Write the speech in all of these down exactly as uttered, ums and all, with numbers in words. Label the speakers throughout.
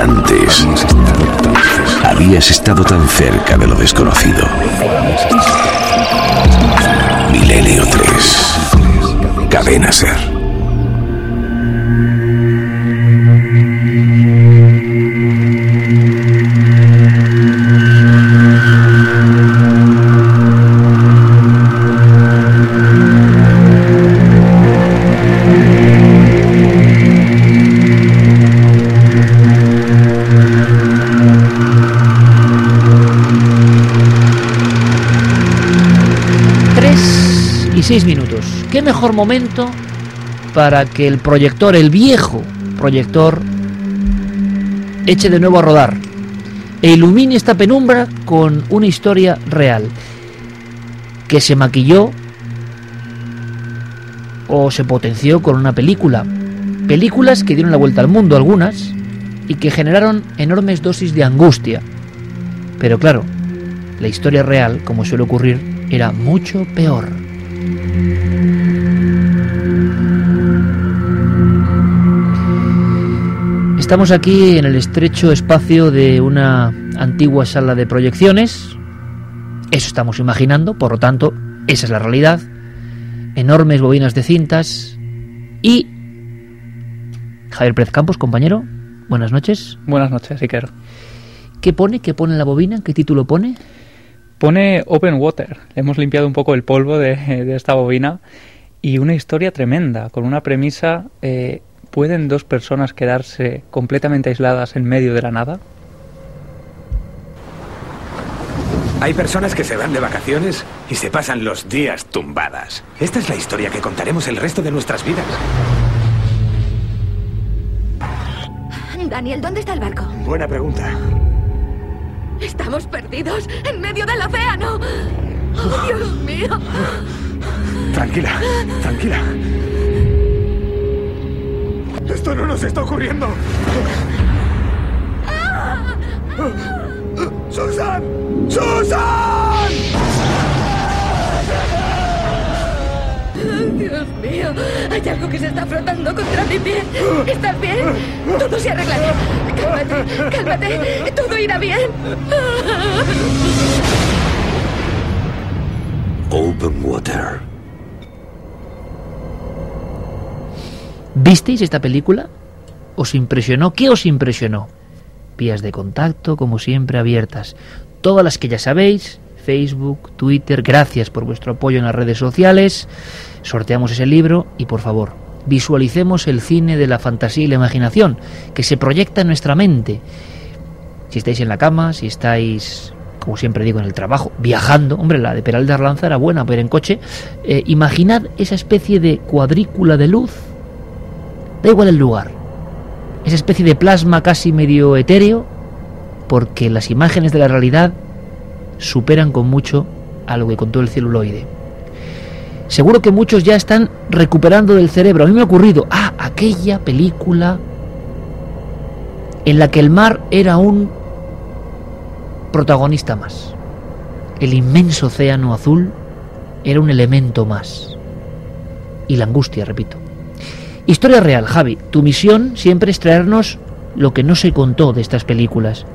Speaker 1: antes. Habías estado tan cerca de lo desconocido. Milenio tres. Cadena Ser.
Speaker 2: Seis minutos. ¿Qué mejor momento para que el proyector, el viejo proyector, eche de nuevo a rodar e ilumine esta penumbra con una historia real que se maquilló o se potenció con una película? Películas que dieron la vuelta al mundo, algunas, y que generaron enormes dosis de angustia. Pero claro, la historia real, como suele ocurrir, era mucho peor. Estamos aquí en el estrecho espacio de una antigua sala de proyecciones. Eso estamos imaginando, por lo tanto, esa es la realidad. Enormes bobinas de cintas. Y Javier Pérez Campos, compañero, buenas noches.
Speaker 3: Buenas noches, Iker.
Speaker 2: ¿Qué pone? ¿Qué pone en la bobina? ¿Qué título pone?
Speaker 3: Pone Open Water. Hemos limpiado un poco el polvo de, de esta bobina. Y una historia tremenda, con una premisa... Eh, ¿Pueden dos personas quedarse completamente aisladas en medio de la nada?
Speaker 4: Hay personas que se van de vacaciones y se pasan los días tumbadas. Esta es la historia que contaremos el resto de nuestras vidas.
Speaker 5: Daniel, ¿dónde está el barco?
Speaker 4: Buena pregunta.
Speaker 5: Estamos perdidos en medio del océano. ¡Oh, Dios mío!
Speaker 4: Tranquila, tranquila. ¡Esto no nos está ocurriendo! ¡Susan! ¡Susan!
Speaker 5: ¡Dios mío! Hay algo que se está frotando contra mi pie. ¿Estás bien? Todo se arreglará. Cálmate, cálmate. Todo irá bien.
Speaker 1: Open Water.
Speaker 2: ¿Visteis esta película? ¿Os impresionó? ¿Qué os impresionó? Vías de contacto, como siempre, abiertas. Todas las que ya sabéis, Facebook, Twitter, gracias por vuestro apoyo en las redes sociales. Sorteamos ese libro y, por favor, visualicemos el cine de la fantasía y la imaginación, que se proyecta en nuestra mente. Si estáis en la cama, si estáis, como siempre digo, en el trabajo, viajando, hombre, la de Peral de Arlanza era buena, pero en coche, eh, imaginad esa especie de cuadrícula de luz. Da igual el lugar, esa especie de plasma casi medio etéreo, porque las imágenes de la realidad superan con mucho a lo que contó el celuloide. Seguro que muchos ya están recuperando del cerebro. A mí me ha ocurrido, ah, aquella película en la que el mar era un protagonista más. El inmenso océano azul era un elemento más. Y la angustia, repito. Historia real, Javi. Tu misión siempre es traernos lo que no se contó de estas películas.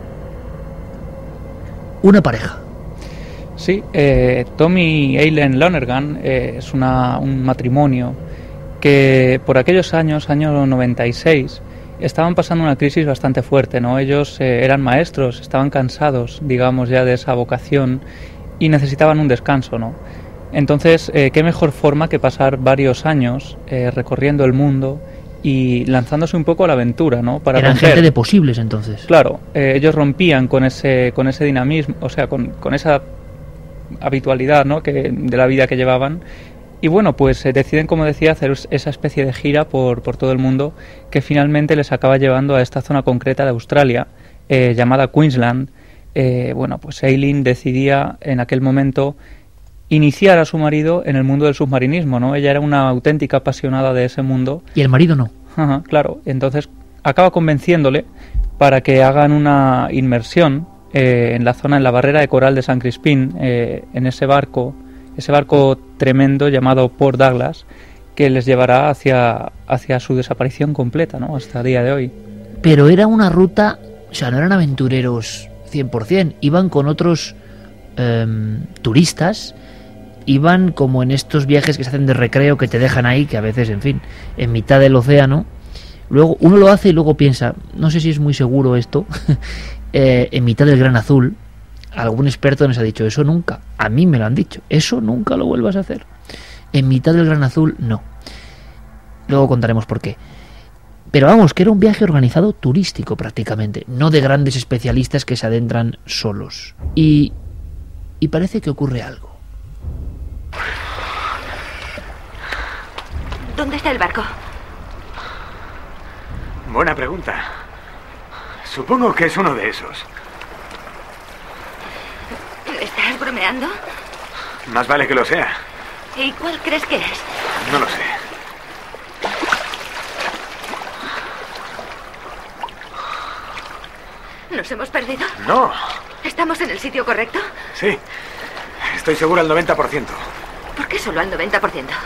Speaker 2: Una pareja.
Speaker 3: Sí, eh, Tommy y Eileen Lonergan eh, es una, un matrimonio que por aquellos años, año noventa y seis, estaban pasando una crisis bastante fuerte, ¿no? Ellos eh, eran maestros, estaban cansados, digamos, ya de esa vocación y necesitaban un descanso, ¿no? Entonces, eh, qué mejor forma que pasar varios años eh, recorriendo el mundo y lanzándose un poco a la aventura, ¿no? Para
Speaker 2: Eran
Speaker 3: romper.
Speaker 2: gente de posibles, entonces.
Speaker 3: Claro, eh, ellos rompían con ese con ese dinamismo, o sea, con, con esa habitualidad, ¿no? que de la vida que llevaban. Y bueno, pues eh, deciden, como decía, hacer esa especie de gira por, por todo el mundo que finalmente les acaba llevando a esta zona concreta de Australia, eh, llamada Queensland. Eh, bueno, pues Eileen decidía en aquel momento iniciar a su marido en el mundo del submarinismo, ¿no? Ella era una auténtica apasionada de ese mundo.
Speaker 2: ¿Y el marido no?
Speaker 3: Ajá, claro. Entonces acaba convenciéndole para que hagan una inmersión eh, en la zona, en la barrera de coral de San Crispín, eh, en ese barco, ese barco tremendo llamado Port Douglas, que les llevará hacia, hacia su desaparición completa, ¿no? Hasta el día de hoy.
Speaker 2: Pero era una ruta O sea, no eran aventureros cien por ciento, iban con otros eh, turistas, iban como en estos viajes que se hacen de recreo que te dejan ahí, que a veces, en fin, en mitad del océano. Luego uno lo hace y luego piensa, no sé si es muy seguro esto, eh, en mitad del Gran Azul. Algún experto nos ha dicho, eso nunca, a mí me lo han dicho, eso nunca lo vuelvas a hacer. En mitad del Gran Azul, no. Luego contaremos por qué. Pero vamos, que era un viaje organizado turístico prácticamente, no de grandes especialistas que se adentran solos. Y, y parece que ocurre algo.
Speaker 5: ¿Dónde está el barco?
Speaker 4: Buena pregunta. Supongo que es uno de esos.
Speaker 5: ¿Estás bromeando?
Speaker 4: Más vale que lo sea.
Speaker 5: ¿Y cuál crees que es?
Speaker 4: No lo sé.
Speaker 5: ¿Nos hemos perdido?
Speaker 4: No.
Speaker 5: ¿Estamos en el sitio correcto?
Speaker 4: Sí. Estoy seguro al noventa por ciento.
Speaker 5: ¿Por qué solo al noventa por ciento?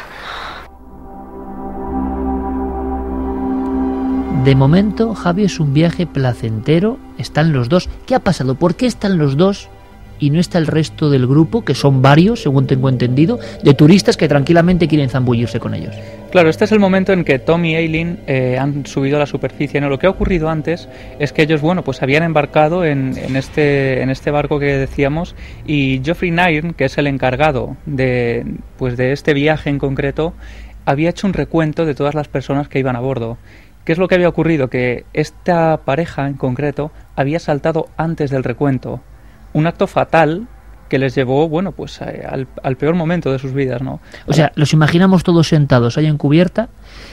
Speaker 2: De momento, Javi, es un viaje placentero. Están los dos. ¿Qué ha pasado? ¿Por qué están los dos y no está el resto del grupo, que son varios, según tengo entendido, de turistas que tranquilamente quieren zambullirse con ellos?
Speaker 3: Claro, este es el momento en que Tom y Eileen eh, han subido a la superficie, ¿no? Lo que ha ocurrido antes es que ellos, bueno, pues habían embarcado en, en, este, en este barco que decíamos, y Geoffrey Nairn, que es el encargado de, pues de este viaje en concreto, había hecho un recuento de todas las personas que iban a bordo. ¿Qué es lo que había ocurrido? Que esta pareja en concreto había saltado antes del recuento. Un acto fatal que les llevó, bueno, pues eh, al, al peor momento de sus vidas, ¿no?
Speaker 2: O sea, los imaginamos todos sentados ahí en cubierta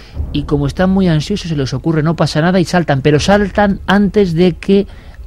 Speaker 2: y como están muy ansiosos se les ocurre no pasa nada y saltan, pero saltan antes de que,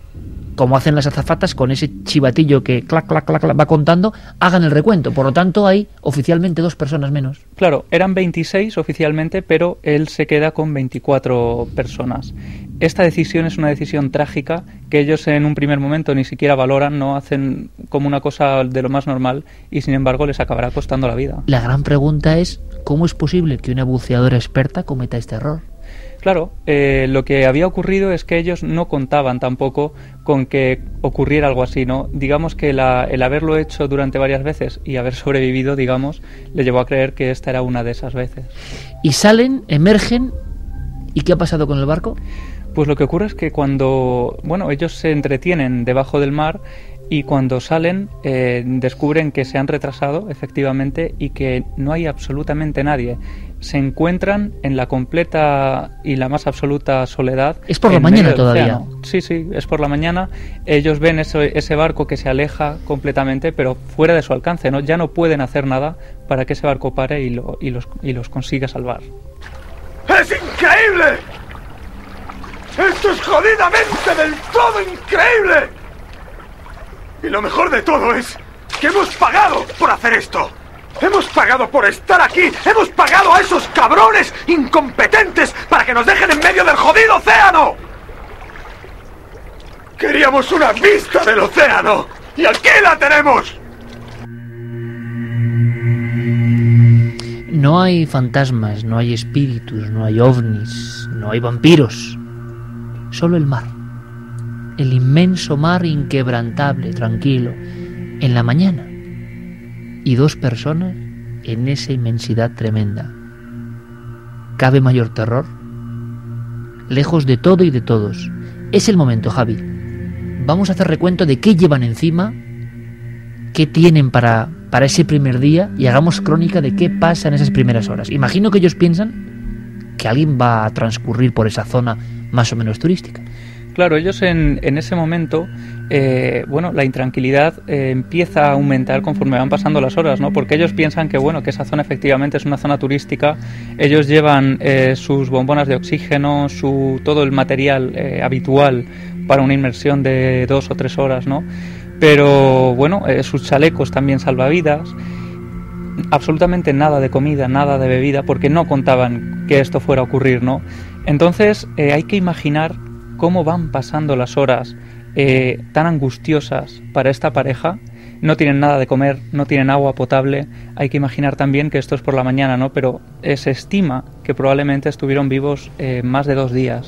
Speaker 2: como hacen las azafatas con ese chivatillo que clac, clac, clac, clac va contando, hagan el recuento. Por lo tanto, hay oficialmente dos personas menos.
Speaker 3: Claro, eran veintiséis oficialmente, pero él se queda con veinticuatro personas. Esta decisión es una decisión trágica que ellos en un primer momento ni siquiera valoran, no hacen como una cosa de lo más normal y sin embargo les acabará costando la vida.
Speaker 2: La gran pregunta es, ¿cómo es posible que una buceadora experta cometa este error?
Speaker 3: Claro, eh, lo que había ocurrido es que ellos no contaban tampoco con que ocurriera algo así, ¿no? Digamos que la, el haberlo hecho durante varias veces y haber sobrevivido, digamos, le llevó a creer que esta era una de esas veces.
Speaker 2: Y salen, emergen, ¿y qué ha pasado con el barco?
Speaker 3: Pues lo que ocurre es que cuando, bueno, ellos se entretienen debajo del mar y cuando salen eh, descubren que se han retrasado, efectivamente, y que no hay absolutamente nadie. Se encuentran en la completa y la más absoluta soledad.
Speaker 2: Es por la mañana todavía.
Speaker 3: Océano. Sí, sí, es por la mañana. Ellos ven ese, ese barco que se aleja completamente, pero fuera de su alcance, ¿no? Ya no pueden hacer nada para que ese barco pare y, lo, y, los, y los consiga salvar.
Speaker 4: ¡Es increíble! ¡Esto es jodidamente del todo increíble! Y lo mejor de todo es que hemos pagado por hacer esto. Hemos pagado por estar aquí. Hemos pagado a esos cabrones incompetentes para que nos dejen en medio del jodido océano. Queríamos una vista del océano y aquí la tenemos.
Speaker 2: No hay fantasmas, no hay espíritus, no hay ovnis, no hay vampiros. Solo el mar. El inmenso mar inquebrantable, tranquilo, en la mañana. Y dos personas en esa inmensidad tremenda. ¿Cabe mayor terror? Lejos de todo y de todos. Es el momento, Javi. Vamos a hacer recuento de qué llevan encima, qué tienen para, para ese primer día y hagamos crónica de qué pasa en esas primeras horas. Imagino que ellos piensan que alguien va a transcurrir por esa zona más o menos turística.
Speaker 3: Claro, ellos en, en ese momento, eh, bueno, la intranquilidad eh, empieza a aumentar conforme van pasando las horas, ¿no? Porque ellos piensan que, bueno, que esa zona efectivamente es una zona turística. Ellos llevan eh, sus bombonas de oxígeno, su todo el material eh, habitual para una inmersión de dos o tres horas, ¿no? Pero, bueno, eh, sus chalecos también salvavidas. Absolutamente nada de comida, nada de bebida, porque no contaban que esto fuera a ocurrir, ¿no? Entonces, eh, hay que imaginar cómo van pasando las horas eh, tan angustiosas para esta pareja. No tienen nada de comer, no tienen agua potable. Hay que imaginar también que esto es por la mañana, ¿no? Pero eh, se estima que probablemente estuvieron vivos eh, más de dos días.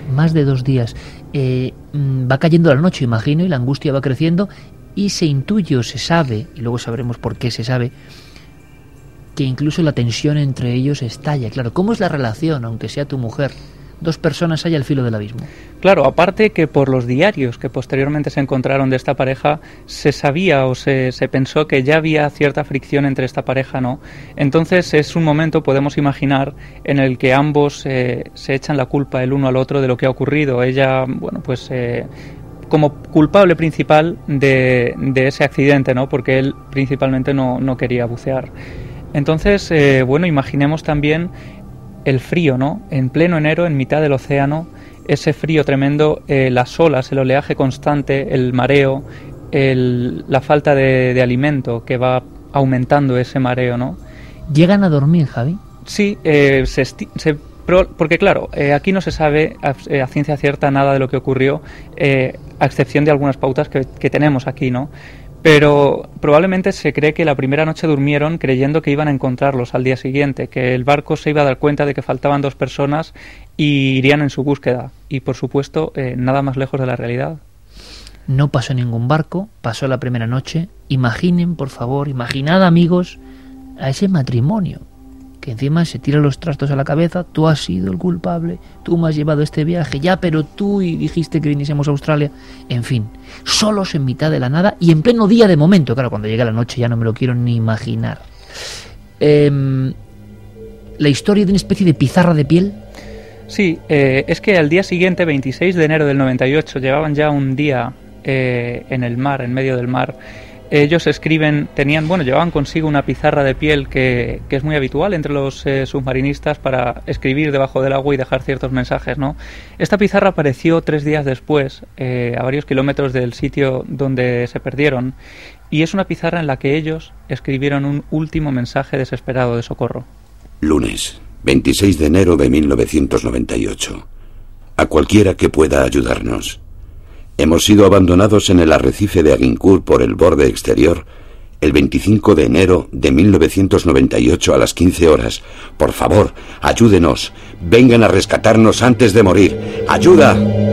Speaker 2: Más de dos días. Eh, va cayendo la noche, imagino, y la angustia va creciendo y se intuye o se sabe, y luego sabremos por qué se sabe, que incluso la tensión entre ellos estalla. Claro, ¿cómo es la relación, aunque sea tu mujer? Dos personas hay al filo del abismo.
Speaker 3: Claro, aparte que por los diarios que posteriormente se encontraron de esta pareja, se sabía o se, se pensó que ya había cierta fricción entre esta pareja, ¿no? Entonces es un momento, podemos imaginar, en el que ambos eh, se echan la culpa el uno al otro de lo que ha ocurrido. Ella, bueno, pues eh, como culpable principal de, de ese accidente, ¿no? Porque él principalmente no, no quería bucear. Entonces, eh, bueno, imaginemos también el frío, ¿no? En pleno enero, en mitad del océano, ese frío tremendo, eh, las olas, el oleaje constante, el mareo, el, la falta de, de alimento que va aumentando ese mareo, ¿no?
Speaker 2: ¿Llegan a dormir, Javi?
Speaker 3: Sí, eh, se, se, porque claro, eh, aquí no se sabe a, a ciencia cierta nada de lo que ocurrió, eh, a excepción de algunas pautas que, que tenemos aquí, ¿no? Pero probablemente se cree que la primera noche durmieron creyendo que iban a encontrarlos al día siguiente, que el barco se iba a dar cuenta de que faltaban dos personas y irían en su búsqueda. Y por supuesto, eh, nada más lejos de la realidad.
Speaker 2: No pasó ningún barco, pasó la primera noche. Imaginen, por favor, imaginad, amigos, a ese matrimonio, que encima se tira los trastos a la cabeza. Tú has sido el culpable, tú me has llevado este viaje, ya, pero tú y dijiste que viniésemos a Australia. En fin, solos en mitad de la nada y en pleno día de momento. Claro, cuando llega la noche ya no me lo quiero ni imaginar. Eh, la historia de una especie de pizarra de piel.
Speaker 3: Sí, eh, es que al día siguiente, veintiséis de enero del noventa y ocho, llevaban ya un día eh, en el mar, en medio del mar. Ellos escriben, tenían, bueno, llevaban consigo una pizarra de piel que, que es muy habitual entre los eh, submarinistas para escribir debajo del agua y dejar ciertos mensajes, ¿no? Esta pizarra apareció tres días después, eh, a varios kilómetros del sitio donde se perdieron, y es una pizarra en la que ellos escribieron un último mensaje desesperado de socorro.
Speaker 1: Lunes, veintiséis de enero de mil novecientos noventa y ocho. A cualquiera que pueda ayudarnos. Hemos sido abandonados en el arrecife de Agincourt por el borde exterior el veinticinco de enero de mil novecientos noventa y ocho a las quince horas. Por favor, ayúdenos. Vengan a rescatarnos antes de morir. ¡Ayuda!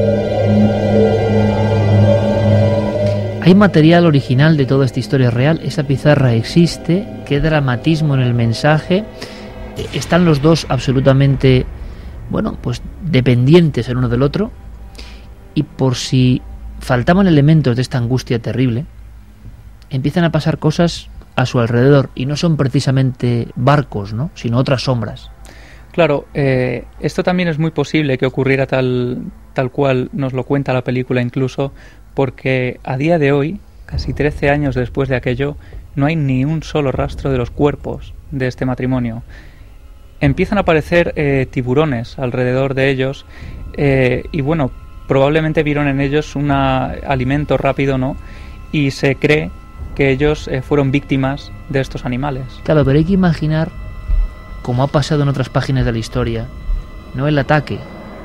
Speaker 2: Hay material original de toda esta historia real. Esa pizarra existe. Qué dramatismo en el mensaje. Están los dos absolutamente, bueno, pues dependientes el uno del otro. Y por si faltaban elementos de esta angustia terrible, empiezan a pasar cosas a su alrededor, y no son precisamente barcos, ¿no?, sino otras sombras.
Speaker 3: Claro, eh, esto también es muy posible que ocurriera tal, tal cual nos lo cuenta la película incluso, porque a día de hoy, casi trece años después de aquello, no hay ni un solo rastro de los cuerpos de este matrimonio. Empiezan a aparecer eh, tiburones alrededor de ellos, eh, y bueno, probablemente vieron en ellos un alimento rápido, ¿no? Y se cree que ellos eh, fueron víctimas de estos animales.
Speaker 2: Claro, pero hay que imaginar, como ha pasado en otras páginas de la historia, no el ataque,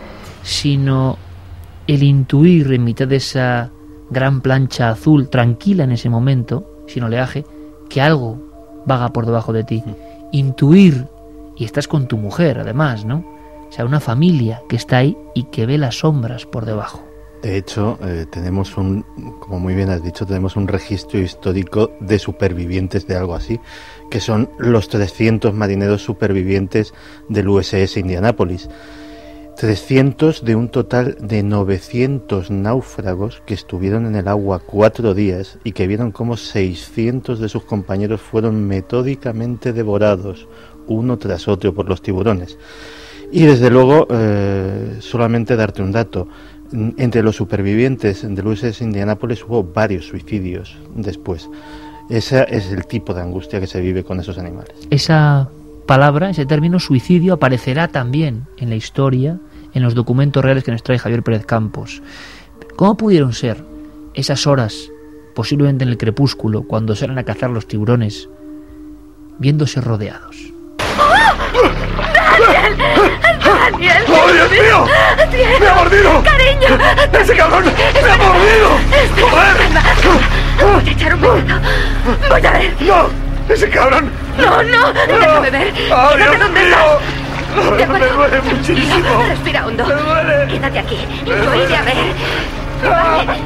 Speaker 2: sino el intuir en mitad de esa gran plancha azul, tranquila en ese momento, sin oleaje, que algo vaga por debajo de ti. Intuir, y estás con tu mujer además, ¿no? O sea, una familia que está ahí y que ve las sombras por debajo.
Speaker 6: De hecho, eh, tenemos un, como muy bien has dicho, tenemos un registro histórico de supervivientes de algo así, que son los trescientos marineros supervivientes del U S S Indianapolis. trescientos de un total de novecientos náufragos que estuvieron en el agua cuatro días y que vieron cómo seiscientos de sus compañeros fueron metódicamente devorados uno tras otro por los tiburones. Y desde luego, eh, solamente darte un dato, entre los supervivientes del U S S Indianapolis hubo varios suicidios después. Ese es el tipo de angustia que se vive con esos animales.
Speaker 2: Esa palabra, ese término suicidio, aparecerá también en la historia, en los documentos reales que nos trae Javier Pérez Campos. ¿Cómo pudieron ser esas horas, posiblemente en el crepúsculo, cuando salen a cazar los tiburones, viéndose rodeados?
Speaker 5: ¡Daniel! ¡Daniel!
Speaker 4: ¡Oh, Dios mío!
Speaker 5: ¡Daniel!
Speaker 4: ¡Me ha mordido!
Speaker 5: ¡Cariño!
Speaker 4: ¡Ese cabrón me ha mordido! ¡Joder!
Speaker 5: Voy a echar un besito. Voy a ver.
Speaker 4: ¡No! ¡Ese cabrón!
Speaker 5: No, no, déjame ver.
Speaker 4: ¡Oh,
Speaker 5: Dígame
Speaker 4: Dios
Speaker 5: dónde
Speaker 4: mío!
Speaker 5: está. ¿De acuerdo?
Speaker 4: Me duele muchísimo.
Speaker 5: Respira hondo.
Speaker 4: Me duele.
Speaker 5: Quédate aquí.
Speaker 4: Me
Speaker 5: Yo
Speaker 4: duele.
Speaker 5: iré a ver.
Speaker 4: Ah.
Speaker 5: Vale.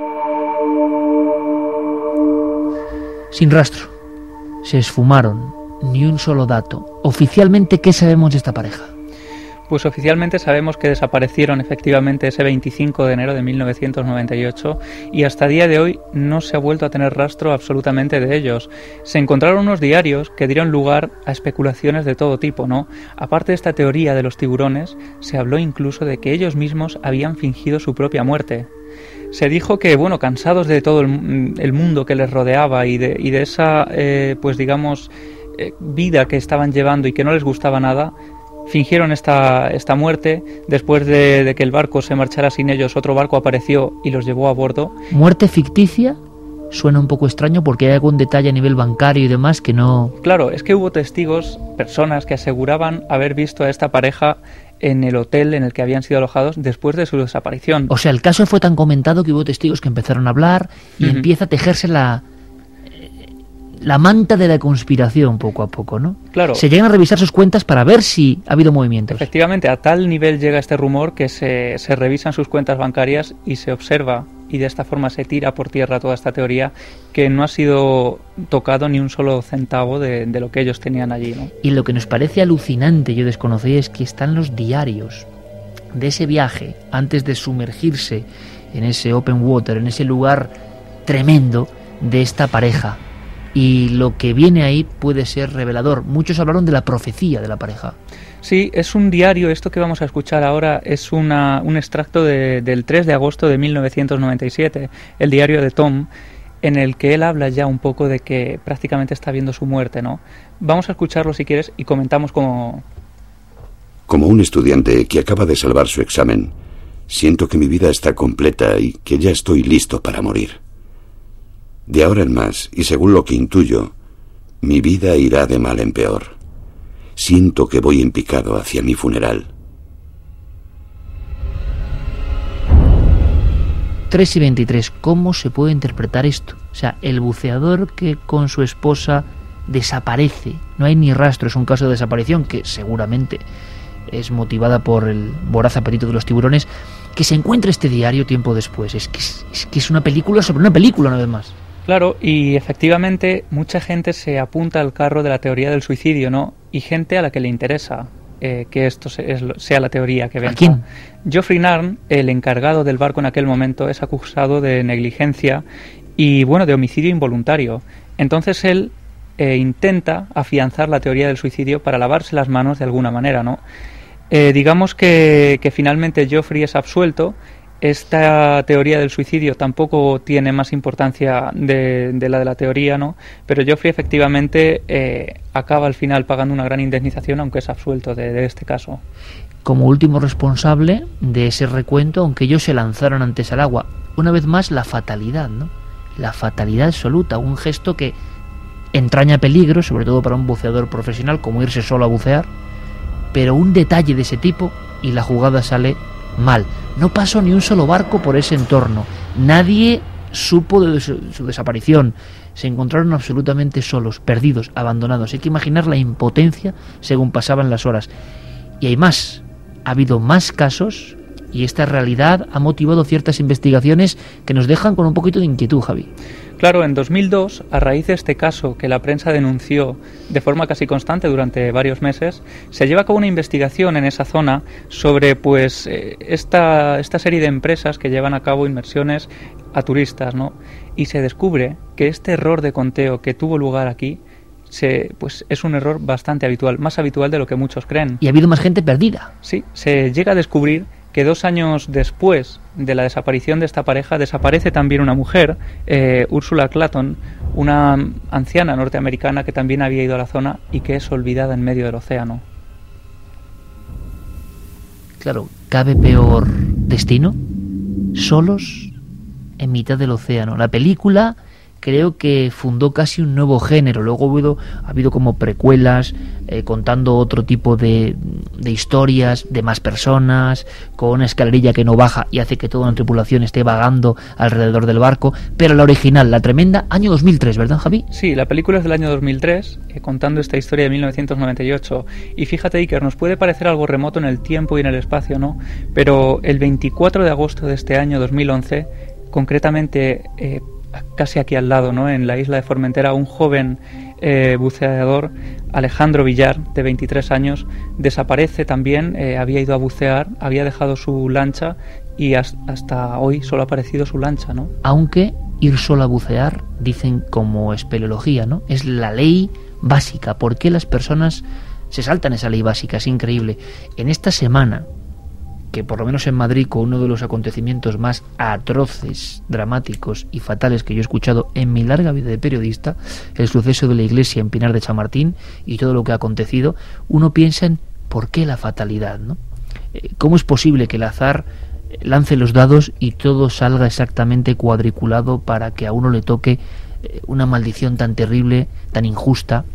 Speaker 2: Sin rastro. Se esfumaron. Ni un solo dato. Oficialmente, ¿qué sabemos de esta pareja?
Speaker 3: Pues oficialmente sabemos que desaparecieron efectivamente ese veinticinco de enero de mil novecientos noventa y ocho y hasta día de hoy no se ha vuelto a tener rastro absolutamente de ellos. Se encontraron unos diarios que dieron lugar a especulaciones de todo tipo, ¿no? Aparte de esta teoría de los tiburones, se habló incluso de que ellos mismos habían fingido su propia muerte. Se dijo que, bueno, cansados de todo el, el mundo que les rodeaba y de, y de esa, eh, pues digamos, eh, vida que estaban llevando y que no les gustaba nada, fingieron esta, esta muerte. Después de, de que el barco se marchara sin ellos, otro barco apareció y los llevó a bordo.
Speaker 2: ¿Muerte ficticia? Suena un poco extraño porque hay algún detalle a nivel bancario y demás que no...
Speaker 3: Claro, es que hubo testigos, personas que aseguraban haber visto a esta pareja en el hotel en el que habían sido alojados después de su desaparición.
Speaker 2: O sea, el caso fue tan comentado que hubo testigos que empezaron a hablar y
Speaker 3: Uh-huh.
Speaker 2: empieza a tejerse la... la manta de la conspiración poco a poco, ¿no?
Speaker 3: Claro.
Speaker 2: Se llegan a revisar sus cuentas para ver si ha habido movimientos.
Speaker 3: Efectivamente, a tal nivel llega este rumor que se, se revisan sus cuentas bancarias y se observa, y de esta forma se tira por tierra toda esta teoría, que no ha sido tocado ni un solo centavo de, de lo que ellos tenían allí, ¿no?
Speaker 2: Y lo que nos parece alucinante, yo desconocí, es que están los diarios de ese viaje antes de sumergirse en ese open water, en ese lugar tremendo de esta pareja. Y lo que viene ahí puede ser revelador. Muchos hablaron de la profecía de la pareja.
Speaker 3: Sí, es un diario, esto que vamos a escuchar ahora es una, un extracto de, del tres de agosto de mil novecientos noventa y siete, el diario de Tom, en el que él habla ya un poco de que prácticamente está viendo su muerte, ¿no? Vamos a escucharlo si quieres y comentamos cómo...
Speaker 1: Como un estudiante que acaba de salvar su examen, siento que mi vida está completa y que ya estoy listo para morir. De ahora en más, y según lo que intuyo, mi vida irá de mal en peor. Siento que voy en picado hacia mi funeral.
Speaker 2: tres y veintitrés, ¿cómo se puede interpretar esto? O sea, el buceador que con su esposa desaparece, no hay ni rastro, es un caso de desaparición que seguramente es motivada por el voraz apetito de los tiburones, que se encuentre este diario tiempo después. Es que es, es que es una película sobre una película, una vez más.
Speaker 3: Claro, y efectivamente mucha gente se apunta al carro de la teoría del suicidio, ¿no? Y gente a la que le interesa eh, que esto se, es, sea la teoría que venga.
Speaker 2: ¿A quién?
Speaker 3: Geoffrey Narn, el encargado del barco en aquel momento, es acusado de negligencia y, bueno, de homicidio involuntario. Entonces él eh, intenta afianzar la teoría del suicidio para lavarse las manos de alguna manera, ¿no? Eh, digamos que, que finalmente Geoffrey es absuelto. Esta teoría del suicidio tampoco tiene más importancia de, de la de la teoría, ¿no? Pero Geoffrey efectivamente eh, acaba al final pagando una gran indemnización, aunque es absuelto de, de este caso.
Speaker 2: Como último responsable de ese recuento, aunque ellos se lanzaron antes al agua. Una vez más, la fatalidad, ¿no? La fatalidad absoluta, un gesto que entraña peligro, sobre todo para un buceador profesional, como irse solo a bucear, pero un detalle de ese tipo y la jugada sale mal. No pasó ni un solo barco por ese entorno. Nadie supo de su, su desaparición. Se encontraron absolutamente solos, perdidos, abandonados. Hay que imaginar la impotencia según pasaban las horas. Y hay más. Ha habido más casos y esta realidad ha motivado ciertas investigaciones que nos dejan con un poquito de inquietud, Javi.
Speaker 3: Claro, en dos mil dos, a raíz de este caso que la prensa denunció de forma casi constante durante varios meses, se lleva a cabo una investigación en esa zona sobre pues eh, esta, esta serie de empresas que llevan a cabo inmersiones a turistas, ¿no? Y se descubre que este error de conteo que tuvo lugar aquí se, pues es un error bastante habitual, más habitual de lo que muchos creen.
Speaker 2: Y ha habido más gente perdida.
Speaker 3: Sí, se llega a descubrir que dos años después de la desaparición de esta pareja desaparece también una mujer, eh, Ursula Clayton, una anciana norteamericana que también había ido a la zona y que es olvidada en medio del océano.
Speaker 2: Claro, ¿cabe peor destino? Solos en mitad del océano. La película creo que fundó casi un nuevo género. Luego ha habido, ha habido como precuelas eh, contando otro tipo de, de historias, de más personas, con una escalerilla que no baja y hace que toda una tripulación esté vagando alrededor del barco. Pero la original, la tremenda, año dos mil tres, ¿verdad, Javi?
Speaker 3: Sí, la película es del año dos mil tres, eh, contando esta historia de mil novecientos noventa y ocho. Y fíjate, Iker, nos puede parecer algo remoto en el tiempo y en el espacio, ¿no? Pero el veinticuatro de agosto de este año dos mil once, concretamente eh, casi aquí al lado, ¿no?, en la isla de Formentera, un joven eh, buceador, Alejandro Villar, de veintitrés años, desaparece también. Eh, había ido a bucear, había dejado su lancha y hasta hoy solo ha aparecido su lancha, ¿no?
Speaker 2: Aunque ir solo a bucear, dicen como espeleología, ¿no?, es la ley básica. ¿Por qué las personas se saltan esa ley básica? Es increíble. En esta semana, que por lo menos en Madrid, con uno de los acontecimientos más atroces, dramáticos y fatales que yo he escuchado en mi larga vida de periodista, el suceso de la iglesia en Pinar de Chamartín y todo lo que ha acontecido, uno piensa en ¿por qué la fatalidad, no? ¿Cómo es posible que el azar lance los dados y todo salga exactamente cuadriculado para que a uno le toque una maldición tan terrible, tan injusta?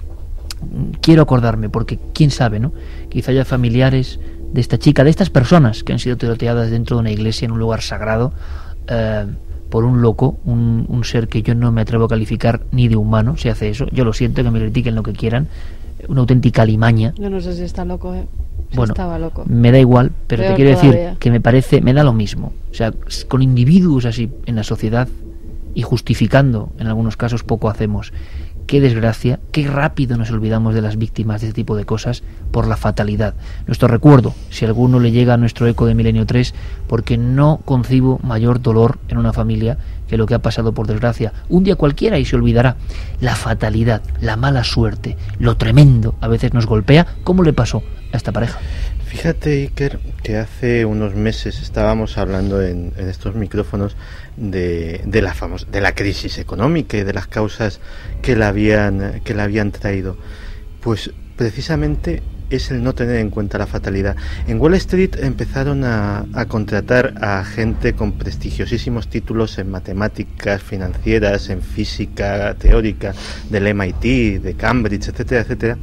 Speaker 2: Quiero acordarme, porque quién sabe, ¿no? Quizá haya familiares de esta chica, de estas personas que han sido tiroteadas dentro de una iglesia en un lugar sagrado eh, por un loco, un, un ser que yo no me atrevo a calificar ni de humano, si hace eso. Yo lo siento, que me critiquen lo que quieran, una auténtica alimaña.
Speaker 7: Yo no sé si está loco, ¿eh? Si
Speaker 2: bueno,
Speaker 7: estaba loco.
Speaker 2: Me da igual, pero
Speaker 7: Peor
Speaker 2: te quiero
Speaker 7: todavía.
Speaker 2: decir que me parece, me da lo mismo. O sea, con individuos así en la sociedad y justificando en algunos casos poco hacemos. Qué desgracia, qué rápido nos olvidamos de las víctimas de este tipo de cosas por la fatalidad. Nuestro recuerdo, si a alguno le llega a nuestro eco de Milenio tres, porque no concibo mayor dolor en una familia que lo que ha pasado por desgracia. Un día cualquiera y se olvidará. La fatalidad, la mala suerte, lo tremendo a veces nos golpea. ¿Cómo le pasó a esta pareja?
Speaker 6: Fíjate, Iker, que hace unos meses estábamos hablando en, en estos micrófonos de, de la famos- de la crisis económica y de las causas que la habían que la habían traído. Pues precisamente es el no tener en cuenta la fatalidad. En Wall Street empezaron a, a contratar a gente con prestigiosísimos títulos en matemáticas financieras, en física teórica, del M I T, de Cambridge, etcétera, etcétera,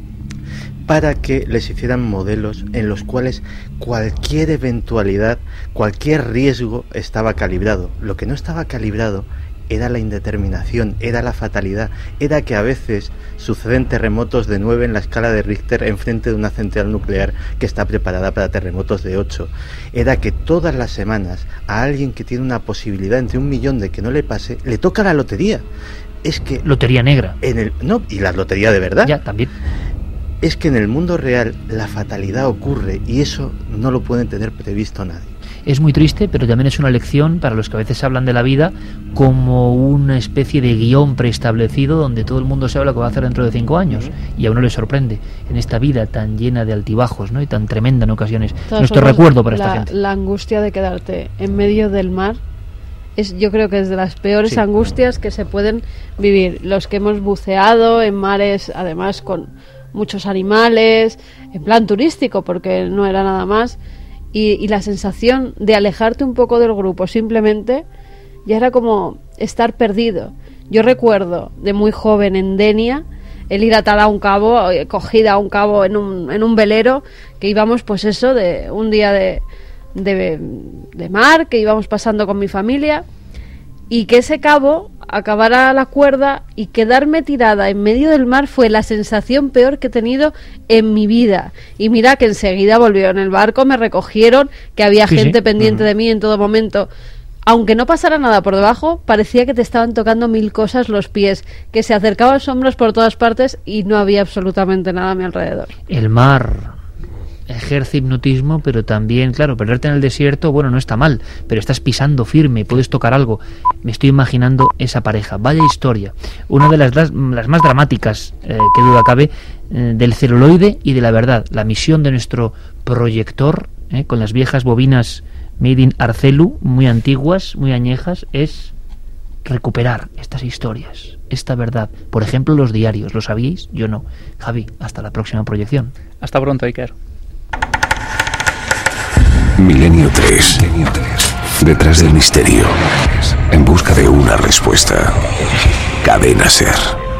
Speaker 6: para que les hicieran modelos en los cuales cualquier eventualidad, cualquier riesgo estaba calibrado. Lo que no estaba calibrado era la indeterminación, era la fatalidad, era que a veces suceden terremotos de nueve en la escala de Richter enfrente de una central nuclear que está preparada para terremotos de ocho. Era que todas las semanas a alguien que tiene una posibilidad entre un millón de que no le pase, le toca la lotería. Es que...
Speaker 2: Lotería negra.
Speaker 6: En el, no, y la lotería de verdad.
Speaker 2: Ya, también.
Speaker 6: Es que en el mundo real la fatalidad ocurre y eso no lo puede tener previsto nadie.
Speaker 2: Es muy triste, pero también es una lección para los que a veces hablan de la vida como una especie de guión preestablecido donde todo el mundo sabe lo que va a hacer dentro de cinco años y a uno le sorprende en esta vida tan llena de altibajos, ¿no?, y tan tremenda en ocasiones.
Speaker 7: Todas
Speaker 2: Nuestro
Speaker 7: formas,
Speaker 2: recuerdo para
Speaker 7: la,
Speaker 2: esta gente.
Speaker 7: La angustia de quedarte en medio del mar es, yo creo que es de las peores
Speaker 2: Sí.
Speaker 7: angustias que se pueden vivir. Los que hemos buceado en mares, además con muchos animales, en plan turístico, porque no era nada más, y, y la sensación de alejarte un poco del grupo, simplemente, ya era como estar perdido. Yo recuerdo de muy joven en Denia el ir atada a un cabo, eh, cogida a un cabo en un, en un velero, que íbamos, pues eso, de un día de, de, de mar, que íbamos pasando con mi familia, y que ese cabo acabara la cuerda y quedarme tirada en medio del mar fue la sensación peor que he tenido en mi vida. Y mira que enseguida volvieron el barco, me recogieron, que había
Speaker 2: Sí,
Speaker 7: gente
Speaker 2: sí.
Speaker 7: pendiente
Speaker 2: Uh-huh.
Speaker 7: de mí en todo momento. Aunque no pasara nada por debajo, parecía que te estaban tocando mil cosas los pies, que se acercaban sombras por todas partes y no había absolutamente nada a mi alrededor.
Speaker 2: El mar ejerce hipnotismo, pero también, claro, perderte en el desierto, bueno, no está mal, pero estás pisando firme, puedes tocar algo. Me estoy imaginando esa pareja. Vaya historia. Una de las, las, las más dramáticas, eh, que duda cabe, eh, del celuloide y de la verdad. La misión de nuestro proyector, eh, con las viejas bobinas Made in Arcelu, muy antiguas, muy añejas, es recuperar estas historias, esta verdad. Por ejemplo, los diarios. ¿Lo sabíais? Yo no. Javi, hasta la próxima proyección.
Speaker 3: Hasta pronto, Iker.
Speaker 1: Milenio tres.
Speaker 8: Detrás del misterio, en busca de una respuesta. Cadena SER.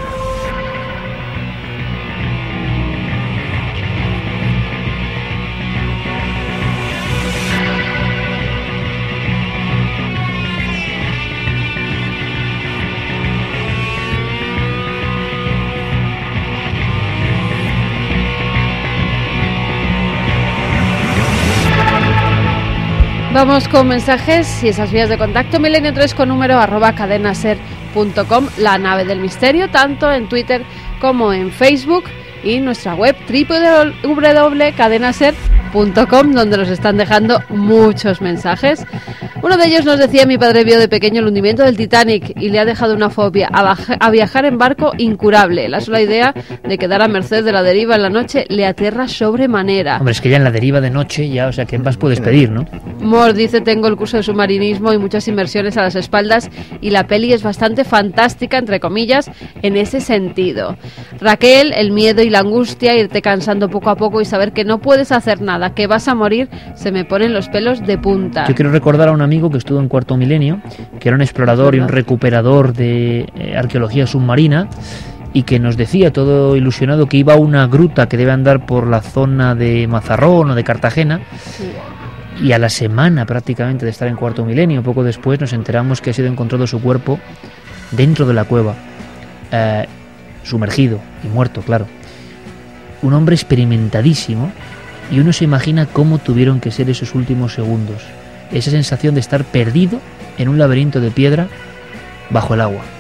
Speaker 7: Vamos con mensajes y esas vías de contacto. Milenio tres con número arroba cadenaser punto com, la nave del misterio, tanto en Twitter como en Facebook, y nuestra web doble u doble u doble u punto cadenaser punto com, donde nos están dejando muchos mensajes. Uno de ellos nos decía: mi padre vio de pequeño el hundimiento del Titanic y le ha dejado una fobia a, baja, a viajar en barco incurable. La sola idea de quedar a merced de la deriva en la noche le aterra sobremanera.
Speaker 2: Hombre, es que ya en la deriva de noche ya, o sea, ¿qué más puedes pedir, no?
Speaker 7: Mor dice: tengo el curso de submarinismo y muchas inmersiones a las espaldas, y la peli es bastante fantástica, entre comillas, en ese sentido. Raquel: el miedo y la angustia, irte cansando poco a poco y saber que no puedes hacer nada, que vas a morir, se me ponen los pelos de punta.
Speaker 2: Yo quiero recordar a un amigo que estuvo en Cuarto Milenio, que era un explorador y un recuperador de eh, arqueología submarina, y que nos decía, todo ilusionado, que iba a una gruta que debe andar por la zona de Mazarrón o de Cartagena. Sí. Y a la semana prácticamente de estar en Cuarto Milenio, poco después, nos enteramos que ha sido encontrado su cuerpo dentro de la cueva, eh, sumergido y muerto, claro. Un hombre experimentadísimo, y uno se imagina cómo tuvieron que ser esos últimos segundos. Esa sensación de estar perdido en un laberinto de piedra bajo el agua.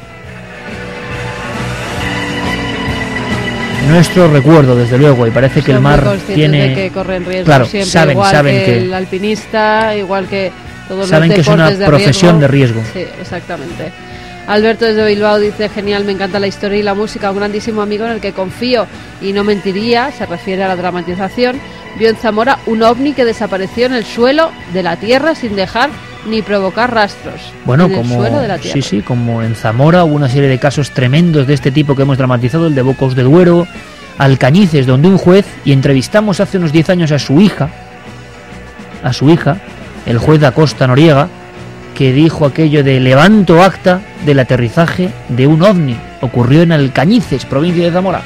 Speaker 2: Nuestro recuerdo, desde luego, y parece que el mar tiene...
Speaker 7: de que corren riesgo,
Speaker 2: claro,
Speaker 7: siempre,
Speaker 2: saben,
Speaker 7: igual
Speaker 2: saben
Speaker 7: que,
Speaker 2: que
Speaker 7: el alpinista, igual que todos
Speaker 2: saben
Speaker 7: los
Speaker 2: que es una
Speaker 7: de
Speaker 2: profesión
Speaker 7: riesgo.
Speaker 2: de riesgo.
Speaker 7: Sí, exactamente. Alberto desde Bilbao dice: genial, me encanta la historia y la música, un grandísimo amigo en el que confío y no mentiría, se refiere a la dramatización. Vio en Zamora un ovni que desapareció en el suelo de la tierra sin dejar ni provocar rastros.
Speaker 2: Bueno,
Speaker 7: en
Speaker 2: como
Speaker 7: el suelo de la tierra.
Speaker 2: Sí, sí, como en Zamora hubo una serie de casos tremendos de este tipo que hemos dramatizado, el de Bocos de Duero, Alcañices, donde un juez, y entrevistamos hace unos diez años a su hija, a su hija, el juez da Costa Noriega, que dijo aquello de: levanto acta del aterrizaje de un ovni. Ocurrió en Alcañices, provincia de Zamora.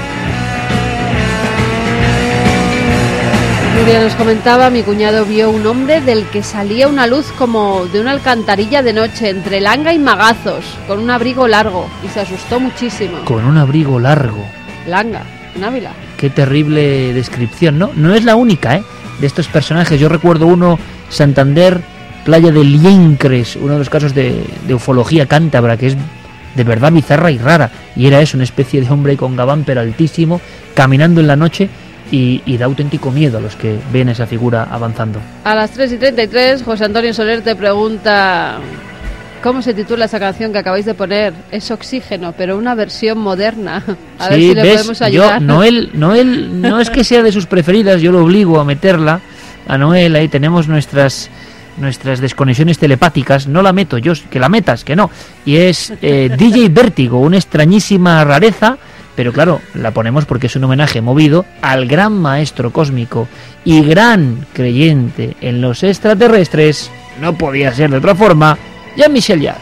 Speaker 7: Nuria nos comentaba: mi cuñado vio un hombre del que salía una luz como de una alcantarilla de noche, entre Langa y Magazos, con un abrigo largo, y se asustó muchísimo.
Speaker 2: Con un abrigo largo.
Speaker 7: Langa, en Ávila.
Speaker 2: Qué terrible descripción, ¿no? No es la única, ¿eh?, de estos personajes. Yo recuerdo uno, Santander, playa de Liencres, uno de los casos de, de ufología cántabra, que es de verdad bizarra y rara. Y era eso, una especie de hombre con gabán pero altísimo, caminando en la noche, y, y da auténtico miedo a los que ven esa figura avanzando.
Speaker 7: A las tres y treinta y tres, José Antonio Soler te pregunta: ¿cómo se titula esa canción que acabáis de poner? Es Oxígeno, pero una versión moderna. A
Speaker 2: sí,
Speaker 7: ver si le
Speaker 2: ¿ves?
Speaker 7: podemos ayudar.
Speaker 2: Yo, Noel, Noel, no es que sea de sus preferidas, yo lo obligo a meterla, a Noel. Ahí tenemos nuestras nuestras desconexiones telepáticas. No la meto yo, que la metas, que no. Y es eh, D J Vértigo, una extrañísima rareza, pero claro, la ponemos porque es un homenaje movido al gran maestro cósmico y gran creyente en los extraterrestres, no podía ser de otra forma, Jean-Michel Jarre.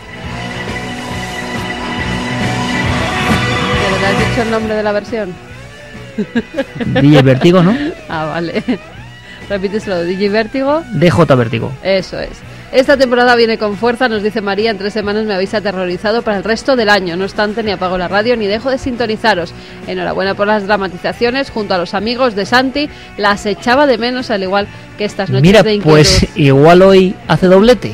Speaker 7: ¿De verdad has dicho el nombre de la versión?
Speaker 2: D J Vértigo, ¿no?
Speaker 7: Ah, vale. Repíteselo: D J Vértigo.
Speaker 2: D J Vértigo.
Speaker 7: Eso es. Esta temporada viene con fuerza, nos dice María: en tres semanas me habéis aterrorizado para el resto del año. No obstante, ni apago la radio ni dejo de sintonizaros. Enhorabuena por las dramatizaciones. Junto a los amigos de Santi, las echaba de menos, al igual que estas noches
Speaker 2: Mira,
Speaker 7: de inquietud.
Speaker 2: pues igual hoy hace doblete.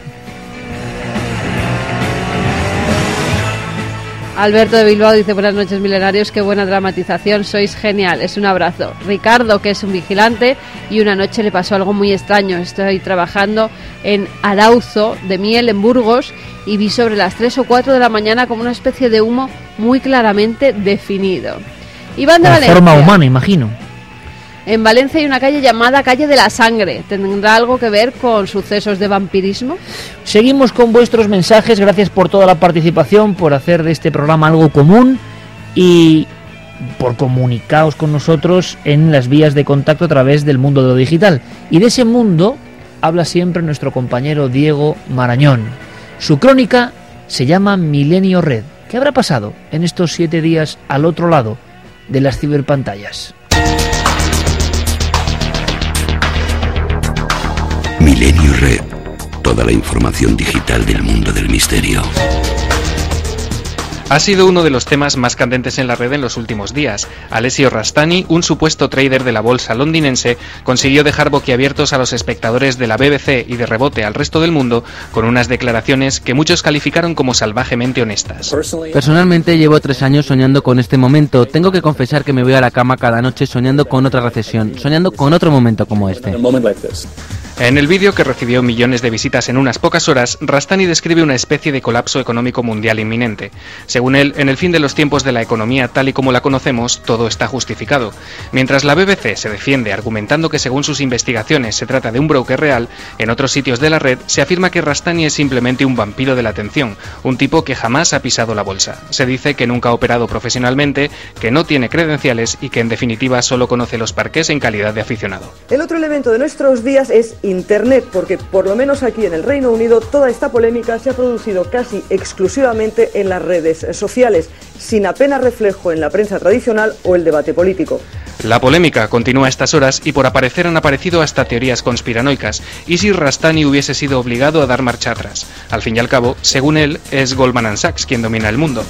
Speaker 7: Alberto de Bilbao dice: buenas noches, milenarios, qué buena dramatización, sois geniales, un abrazo. Ricardo, que es un vigilante, y una noche le pasó algo muy extraño. Estoy trabajando en Arauzo de Miel, en Burgos, y vi sobre las tres o cuatro de la mañana como una especie de humo muy claramente definido. Iván de
Speaker 2: La
Speaker 7: Valencia.
Speaker 2: forma humana, imagino.
Speaker 7: En Valencia hay una calle llamada Calle de la Sangre. ¿Tendrá algo que ver con sucesos de vampirismo?
Speaker 2: Seguimos con vuestros mensajes. Gracias por toda la participación, por hacer de este programa algo común y por comunicaros con nosotros en las vías de contacto a través del mundo de lo digital. Y de ese mundo habla siempre nuestro compañero Diego Marañón. Su crónica se llama Milenio Red. ¿Qué habrá pasado en estos siete días al otro lado de las ciberpantallas?
Speaker 1: Milenio Red. Toda la información digital del mundo del misterio.
Speaker 9: Ha sido uno de los temas más candentes en la red en los últimos días. Alessio Rastani, un supuesto trader de la bolsa londinense, consiguió dejar boquiabiertos a los espectadores de la B B C y de rebote al resto del mundo con unas declaraciones que muchos calificaron como salvajemente honestas.
Speaker 10: Personalmente llevo tres años soñando con este momento. Tengo que confesar que me voy a la cama cada noche soñando con otra recesión, soñando con otro momento como este.
Speaker 9: En el vídeo, que recibió millones de visitas en unas pocas horas, Rastani describe una especie de colapso económico mundial inminente. Según él, en el fin de los tiempos de la economía tal y como la conocemos, todo está justificado. Mientras la B B C se defiende argumentando que según sus investigaciones se trata de un broker real, en otros sitios de la red se afirma que Rastani es simplemente un vampiro de la atención, un tipo que jamás ha pisado la bolsa. Se dice que nunca ha operado profesionalmente, que no tiene credenciales y que en definitiva solo conoce los parqués en calidad de aficionado.
Speaker 11: El otro elemento de nuestros días es Internet, porque por lo menos aquí en el Reino Unido toda esta polémica se ha producido casi exclusivamente en las redes sociales, sin apenas reflejo en la prensa tradicional o el debate político.
Speaker 9: La polémica continúa a estas horas y por aparecer han aparecido hasta teorías conspiranoicas. ¿Y si Rastani hubiese sido obligado a dar marcha atrás? Al fin y al cabo, según él, es Goldman Sachs quien domina el mundo.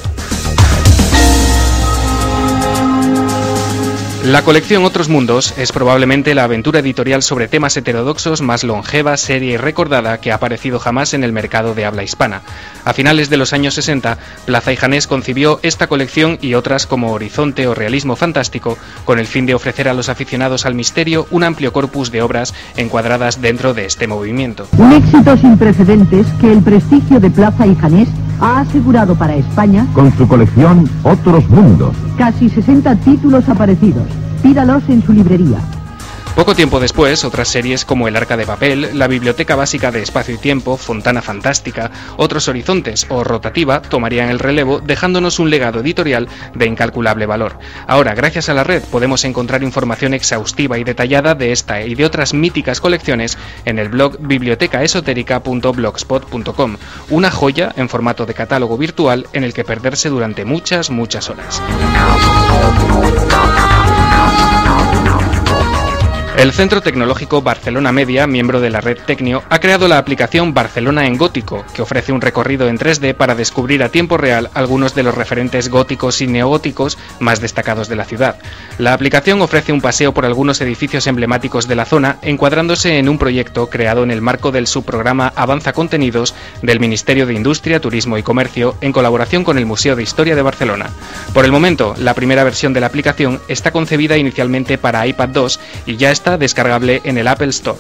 Speaker 9: La colección Otros Mundos es probablemente la aventura editorial sobre temas heterodoxos más longeva, seria y recordada que ha aparecido jamás en el mercado de habla hispana. A finales de los años sesenta, Plaza y Janés concibió esta colección y otras como Horizonte o Realismo Fantástico con el fin de ofrecer a los aficionados al misterio un amplio corpus de obras encuadradas dentro de este movimiento.
Speaker 12: Un éxito sin precedentes que el prestigio de Plaza y Janés ha asegurado para España
Speaker 13: con su colección Otros Mundos.
Speaker 12: Casi sesenta títulos aparecidos. Pídalos en su librería.
Speaker 9: Poco tiempo después, otras series como El Arca de Papel, La Biblioteca Básica de Espacio y Tiempo, Fontana Fantástica, Otros Horizontes o Rotativa tomarían el relevo, dejándonos un legado editorial de incalculable valor. Ahora, gracias a la red, podemos encontrar información exhaustiva y detallada de esta y de otras míticas colecciones en el blog biblioteca esotérica punto blogspot punto com, una joya en formato de catálogo virtual en el que perderse durante muchas, muchas horas. El Centro Tecnológico Barcelona Media, miembro de la red Tecnio, ha creado la aplicación Barcelona en Gótico, que ofrece un recorrido en tres D para descubrir a tiempo real algunos de los referentes góticos y neogóticos más destacados de la ciudad. La aplicación ofrece un paseo por algunos edificios emblemáticos de la zona, encuadrándose en un proyecto creado en el marco del subprograma Avanza Contenidos del Ministerio de Industria, Turismo y Comercio, en colaboración con el Museo de Historia de Barcelona. Por el momento, la primera versión de la aplicación está concebida inicialmente para iPad dos y ya está descargable en el Apple Store.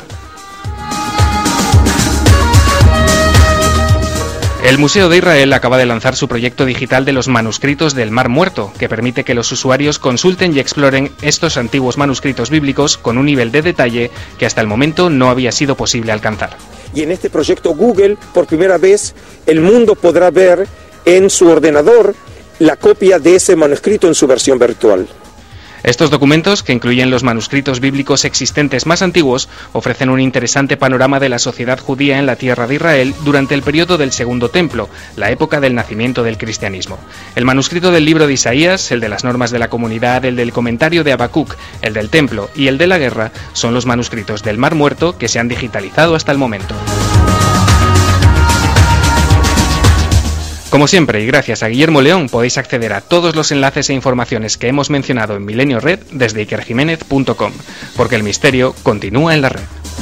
Speaker 9: El Museo de Israel acaba de lanzar su proyecto digital de los manuscritos del Mar Muerto, que permite que los usuarios consulten y exploren estos antiguos manuscritos bíblicos con un nivel de detalle que hasta el momento no había sido posible alcanzar.
Speaker 14: Y en este proyecto Google, por primera vez, el mundo podrá ver en su ordenador la copia de ese manuscrito en su versión virtual.
Speaker 9: Estos documentos, que incluyen los manuscritos bíblicos existentes más antiguos, ofrecen un interesante panorama de la sociedad judía en la tierra de Israel durante el periodo del Segundo Templo, la época del nacimiento del cristianismo. El manuscrito del libro de Isaías, el de las normas de la comunidad, el del comentario de Habacuc, el del templo y el de la guerra son los manuscritos del Mar Muerto que se han digitalizado hasta el momento. Como siempre, y gracias a Guillermo León, podéis acceder a todos los enlaces e informaciones que hemos mencionado en Milenio Red desde iker jiménez punto com, porque el misterio continúa en la red.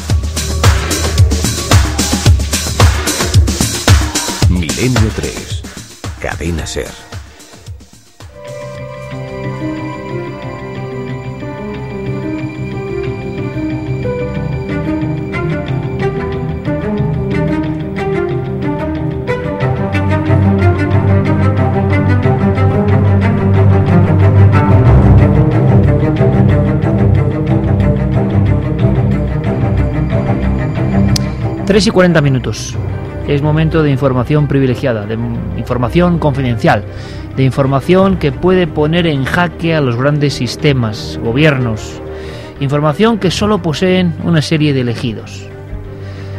Speaker 8: Milenio tres. Cadena SER.
Speaker 2: tres y cuarenta minutos. Es momento de información privilegiada, de información confidencial, de información que puede poner en jaque a los grandes sistemas, gobiernos, información que solo poseen una serie de elegidos.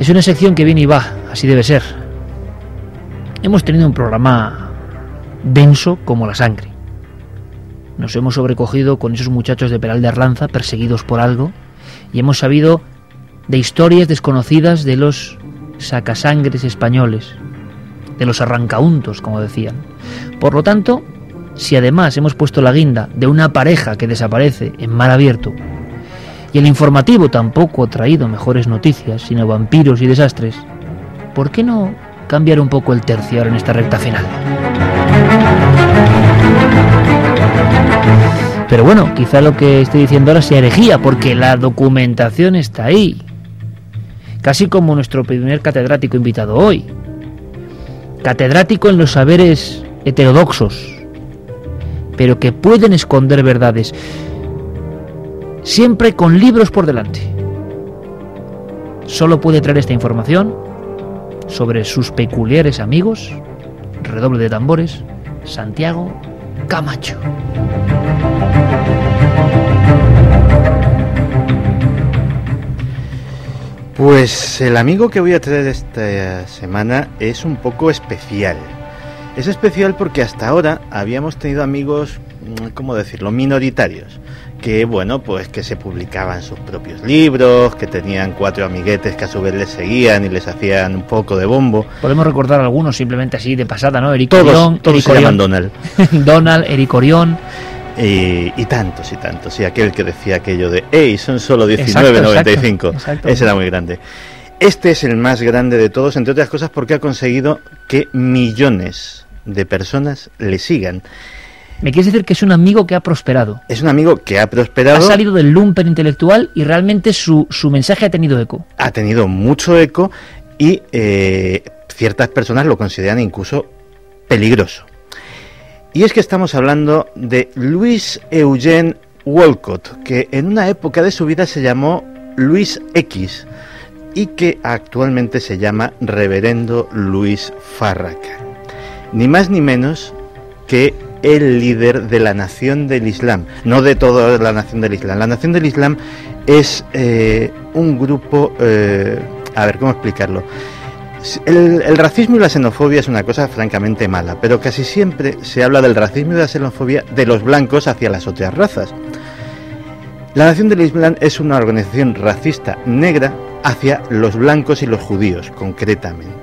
Speaker 2: Es una sección que viene y va, así debe ser. Hemos tenido un programa denso como la sangre. Nos hemos sobrecogido con esos muchachos de Peral de Arlanza perseguidos por algo y hemos sabido de historias desconocidas de los sacasangres españoles, de los arrancauntos, como decían. Por lo tanto, si además hemos puesto la guinda de una pareja que desaparece en mar abierto y el informativo tampoco ha traído mejores noticias, sino vampiros y desastres, ¿por qué no cambiar un poco el tercio ahora en esta recta final? Pero bueno, quizá lo que estoy diciendo ahora sea herejía, porque la documentación está ahí. Casi como nuestro primer catedrático invitado hoy. Catedrático en los saberes heterodoxos, pero que pueden esconder verdades, siempre con libros por delante. Solo puede traer esta información sobre sus peculiares amigos, redoble de tambores, Santiago Camacho.
Speaker 6: Pues el amigo que voy a traer esta semana es un poco especial. Es especial porque hasta ahora habíamos tenido amigos, ¿cómo decirlo?, minoritarios, que bueno, pues que se publicaban sus propios libros, que tenían cuatro amiguetes que a su vez les seguían y les hacían un poco de bombo.
Speaker 2: Podemos recordar algunos simplemente así de pasada, ¿no? Eric
Speaker 6: Todos,
Speaker 2: Orión,
Speaker 6: todos
Speaker 2: Eric
Speaker 6: se
Speaker 2: Orión.
Speaker 6: llaman Donald.
Speaker 2: Donald, Eric Orión.
Speaker 6: Y, y tantos y tantos, y aquel que decía aquello de ¡Ey, son solo diecinueve noventa y cinco!
Speaker 2: Exacto, exacto.
Speaker 6: Ese era muy grande. Este es el más grande de todos, entre otras cosas porque ha conseguido que millones de personas le sigan.
Speaker 2: ¿Me quieres decir que es un amigo que ha prosperado?
Speaker 6: Es un amigo que ha prosperado.
Speaker 2: Ha salido del lumpen intelectual y realmente su, su mensaje ha tenido eco.
Speaker 6: Ha tenido mucho eco y eh, ciertas personas lo consideran incluso peligroso. Y es que estamos hablando de Louis Eugene Walcott, que en una época de su vida se llamó Luis X y que actualmente se llama Reverendo Louis Farrakhan. Ni más ni menos que el líder de la Nación del Islam, no de toda la Nación del Islam. La Nación del Islam es eh, un grupo, eh, a ver, ¿cómo explicarlo? El, el racismo y la xenofobia es una cosa francamente mala, pero casi siempre se habla del racismo y de la xenofobia de los blancos hacia las otras razas. La Nación del Islam es una organización racista negra hacia los blancos y los judíos, concretamente.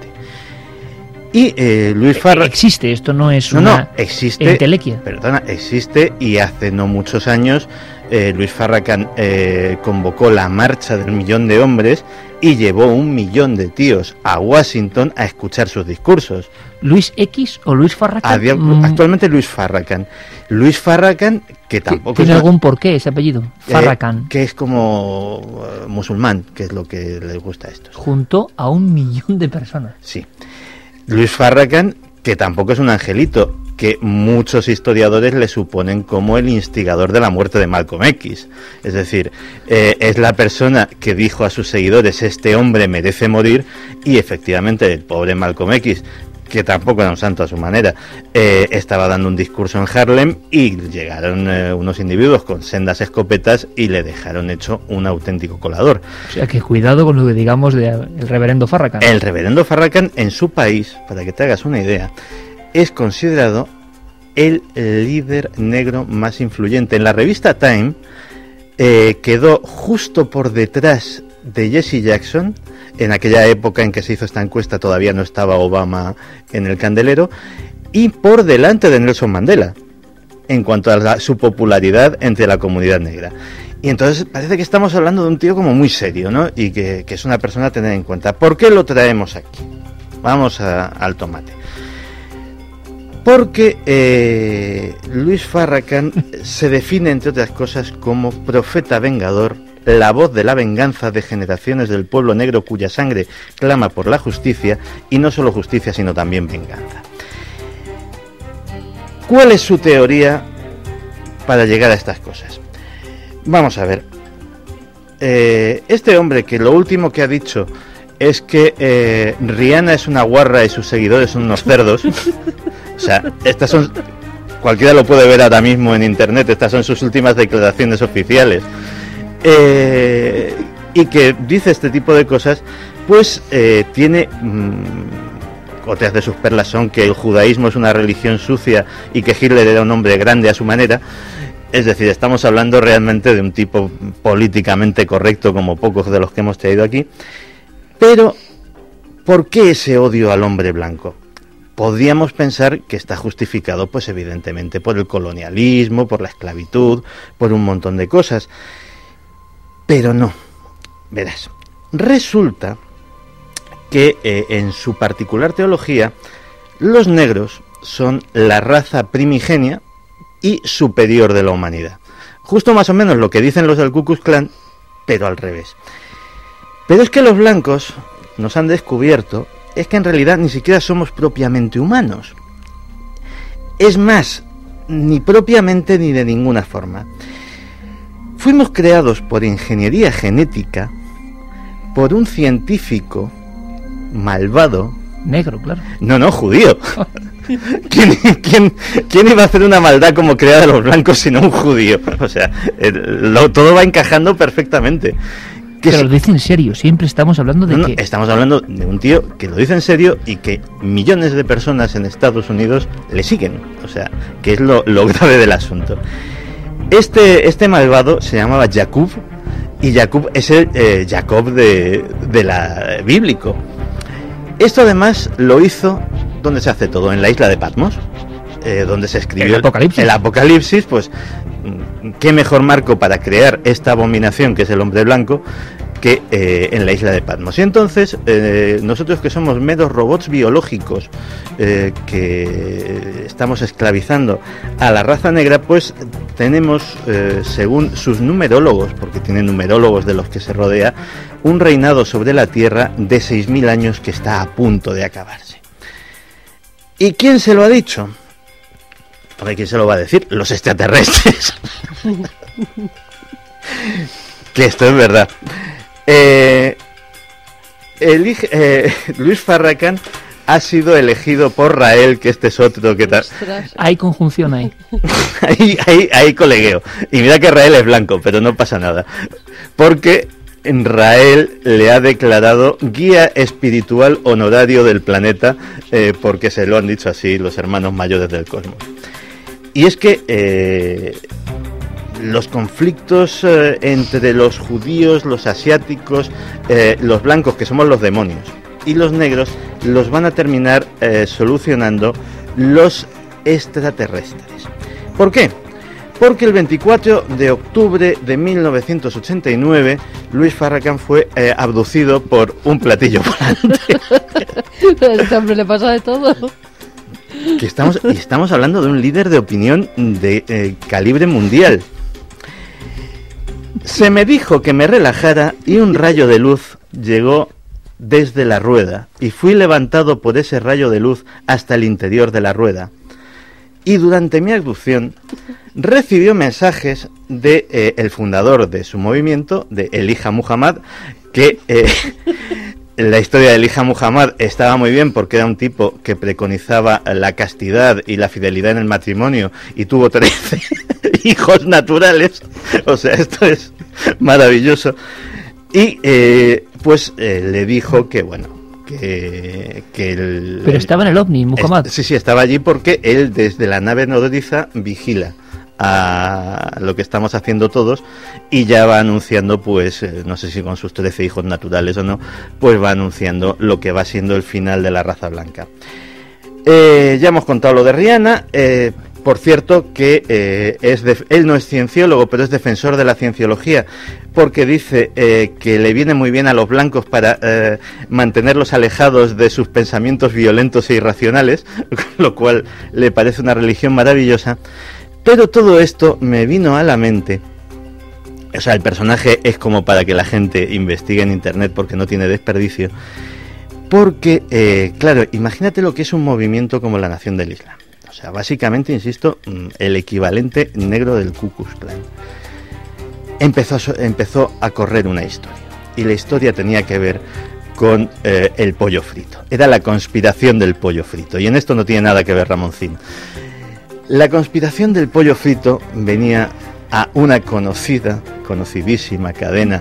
Speaker 6: Y eh, Luis Farrakhan...
Speaker 2: Existe, esto no es
Speaker 6: no,
Speaker 2: una
Speaker 6: no, existe,
Speaker 2: entelequia.
Speaker 6: Perdona, existe, y hace no muchos años eh, Luis Farrakhan eh, convocó la marcha del millón de hombres y llevó un millón de tíos a Washington a escuchar sus discursos.
Speaker 2: ¿Luis X o Luis Farrakhan?
Speaker 6: Adiós,
Speaker 2: mm.
Speaker 6: Actualmente Luis Farrakhan. Luis Farrakhan, que tampoco...
Speaker 2: ¿Tiene
Speaker 6: es
Speaker 2: algún una... porqué ese apellido? Farrakhan.
Speaker 6: Eh, que es como uh, musulmán, que es lo que les gusta a estos.
Speaker 2: Junto a un millón de personas.
Speaker 6: Sí. Luis Farrakhan, que tampoco es un angelito, que muchos historiadores le suponen como el instigador de la muerte de Malcolm X. Es decir, eh, es la persona que dijo a sus seguidores, este hombre merece morir, y efectivamente el pobre Malcolm X, que tampoco era un santo a su manera, eh, estaba dando un discurso en Harlem y llegaron eh, unos individuos con sendas escopetas y le dejaron hecho un auténtico colador.
Speaker 2: O sea que cuidado con lo que digamos del reverendo Farrakhan.
Speaker 6: El reverendo Farrakhan en su país, para que te hagas una idea, es considerado el líder negro más influyente. En la revista Time eh, quedó justo por detrás de Jesse Jackson. En aquella época en que se hizo esta encuesta todavía no estaba Obama en el candelero, y por delante de Nelson Mandela en cuanto a la, su popularidad entre la comunidad negra. Y entonces parece que estamos hablando de un tío como muy serio, ¿no? Y que, que es una persona a tener en cuenta. ¿Por qué lo traemos aquí? Vamos a, al tomate. Porque eh, Luis Farrakhan se define, entre otras cosas, como profeta vengador, la voz de la venganza de generaciones del pueblo negro cuya sangre clama por la justicia, y no solo justicia, sino también venganza. ¿Cuál es su teoría para llegar a estas cosas? Vamos a ver. Eh, este hombre, que lo último que ha dicho es que eh, Rihanna es una guarra y sus seguidores son unos cerdos. O sea, estas son... Cualquiera lo puede ver ahora mismo en internet, estas son sus últimas declaraciones oficiales. Eh, y que dice este tipo de cosas, pues eh, tiene... Mmm, otras de sus perlas son que el judaísmo es una religión sucia y que Hitler era un hombre grande a su manera. Es decir, estamos hablando realmente de un tipo políticamente correcto como pocos de los que hemos traído aquí. Pero, ¿por qué ese odio al hombre blanco? Podríamos pensar que está justificado, pues evidentemente, por el colonialismo, por la esclavitud, por un montón de cosas. Pero no. Verás, resulta que eh, en su particular teología, los negros son la raza primigenia y superior de la humanidad. Justo más o menos lo que dicen los del Ku Klux Klan, pero al revés. Pero es que los blancos nos han descubierto, es que en realidad ni siquiera somos propiamente humanos. Es más, ni propiamente ni de ninguna forma. Fuimos creados por ingeniería genética, por un científico malvado.
Speaker 2: Negro, claro.
Speaker 6: No, no, judío. ¿Quién, quién, ¿Quién iba a hacer una maldad como crear a los blancos sino un judío? O sea, el, lo, todo va encajando perfectamente. Que
Speaker 2: Pero
Speaker 6: si...
Speaker 2: lo dice en serio, siempre estamos hablando de
Speaker 6: no,
Speaker 2: que...
Speaker 6: No, estamos hablando de un tío que lo dice en serio y que millones de personas en Estados Unidos le siguen. O sea, que es lo, lo grave del asunto. Este, este malvado se llamaba Jacob, y Jacob es el eh, Jacob de, de la bíblico. Esto además lo hizo donde se hace todo, en la isla de Patmos, eh, donde se escribió
Speaker 2: el Apocalipsis.
Speaker 6: el Apocalipsis. Pues qué mejor marco para crear esta abominación que es el hombre blanco que eh, en la isla de Patmos. Y entonces eh, nosotros, que somos meros robots biológicos eh, que estamos esclavizando a la raza negra, pues tenemos, eh, según sus numerólogos, porque tiene numerólogos de los que se rodea, un reinado sobre la Tierra de seis mil años que está a punto de acabarse. ¿Y quién se lo ha dicho? A ver, ¿quién se lo va a decir? Los extraterrestres. Que esto es verdad. Eh, elige, eh, Luis Farrakhan ha sido elegido por Rael, que este es otro que tal.
Speaker 2: Hay conjunción ahí.
Speaker 6: Hay, hay, hay colegueo. Y mira que Rael es blanco, pero no pasa nada. Porque Rael le ha declarado guía espiritual honorario del planeta, eh, porque se lo han dicho así los hermanos mayores del cosmos. Y es que eh, los conflictos eh, entre los judíos, los asiáticos, eh, los blancos, que somos los demonios, y los negros, los van a terminar eh, solucionando los extraterrestres. ¿Por qué? Porque el veinticuatro de octubre de mil novecientos ochenta y nueve Luis Farrakhan fue eh, abducido por un platillo volante.
Speaker 7: A este hombre le pasa de todo.
Speaker 6: Que estamos, y estamos hablando de un líder de opinión de eh, calibre mundial. Se me dijo que me relajara y un rayo de luz llegó desde la rueda y fui levantado por ese rayo de luz hasta el interior de la rueda. Y durante mi abducción recibió mensajes de eh, el fundador de su movimiento, de Elijah Muhammad, que eh, la historia de Elijah Muhammad estaba muy bien porque era un tipo que preconizaba la castidad y la fidelidad en el matrimonio y tuvo trece hijos naturales. O sea, esto es maravilloso. Y eh, pues eh, le dijo que, bueno, que, que el...
Speaker 2: Pero estaba en el OVNI, Muhammad.
Speaker 6: Es, sí, sí, estaba allí porque él desde la nave nodriza vigila a lo que estamos haciendo todos y ya va anunciando, pues, eh, no sé si con sus trece hijos naturales o no, pues va anunciando lo que va siendo el final de la raza blanca. Eh, ya hemos contado lo de Rihanna. Eh, por cierto, que eh, es de, él no es cienciólogo, pero es defensor de la cienciología, porque dice eh, que le viene muy bien a los blancos para eh, mantenerlos alejados de sus pensamientos violentos e irracionales, lo cual le parece una religión maravillosa. Pero todo esto me vino a la mente. O sea, el personaje es como para que la gente investigue en internet porque no tiene desperdicio. Porque, eh, claro, imagínate lo que es un movimiento como la Nación del Islam. O sea, básicamente, insisto, el equivalente negro del Ku Klux Klan. Empezó a, empezó a correr una historia. Y la historia tenía que ver con eh, el pollo frito. Era la conspiración del pollo frito. Y en esto no tiene nada que ver Ramoncín. La conspiración del pollo frito venía a una conocida, conocidísima cadena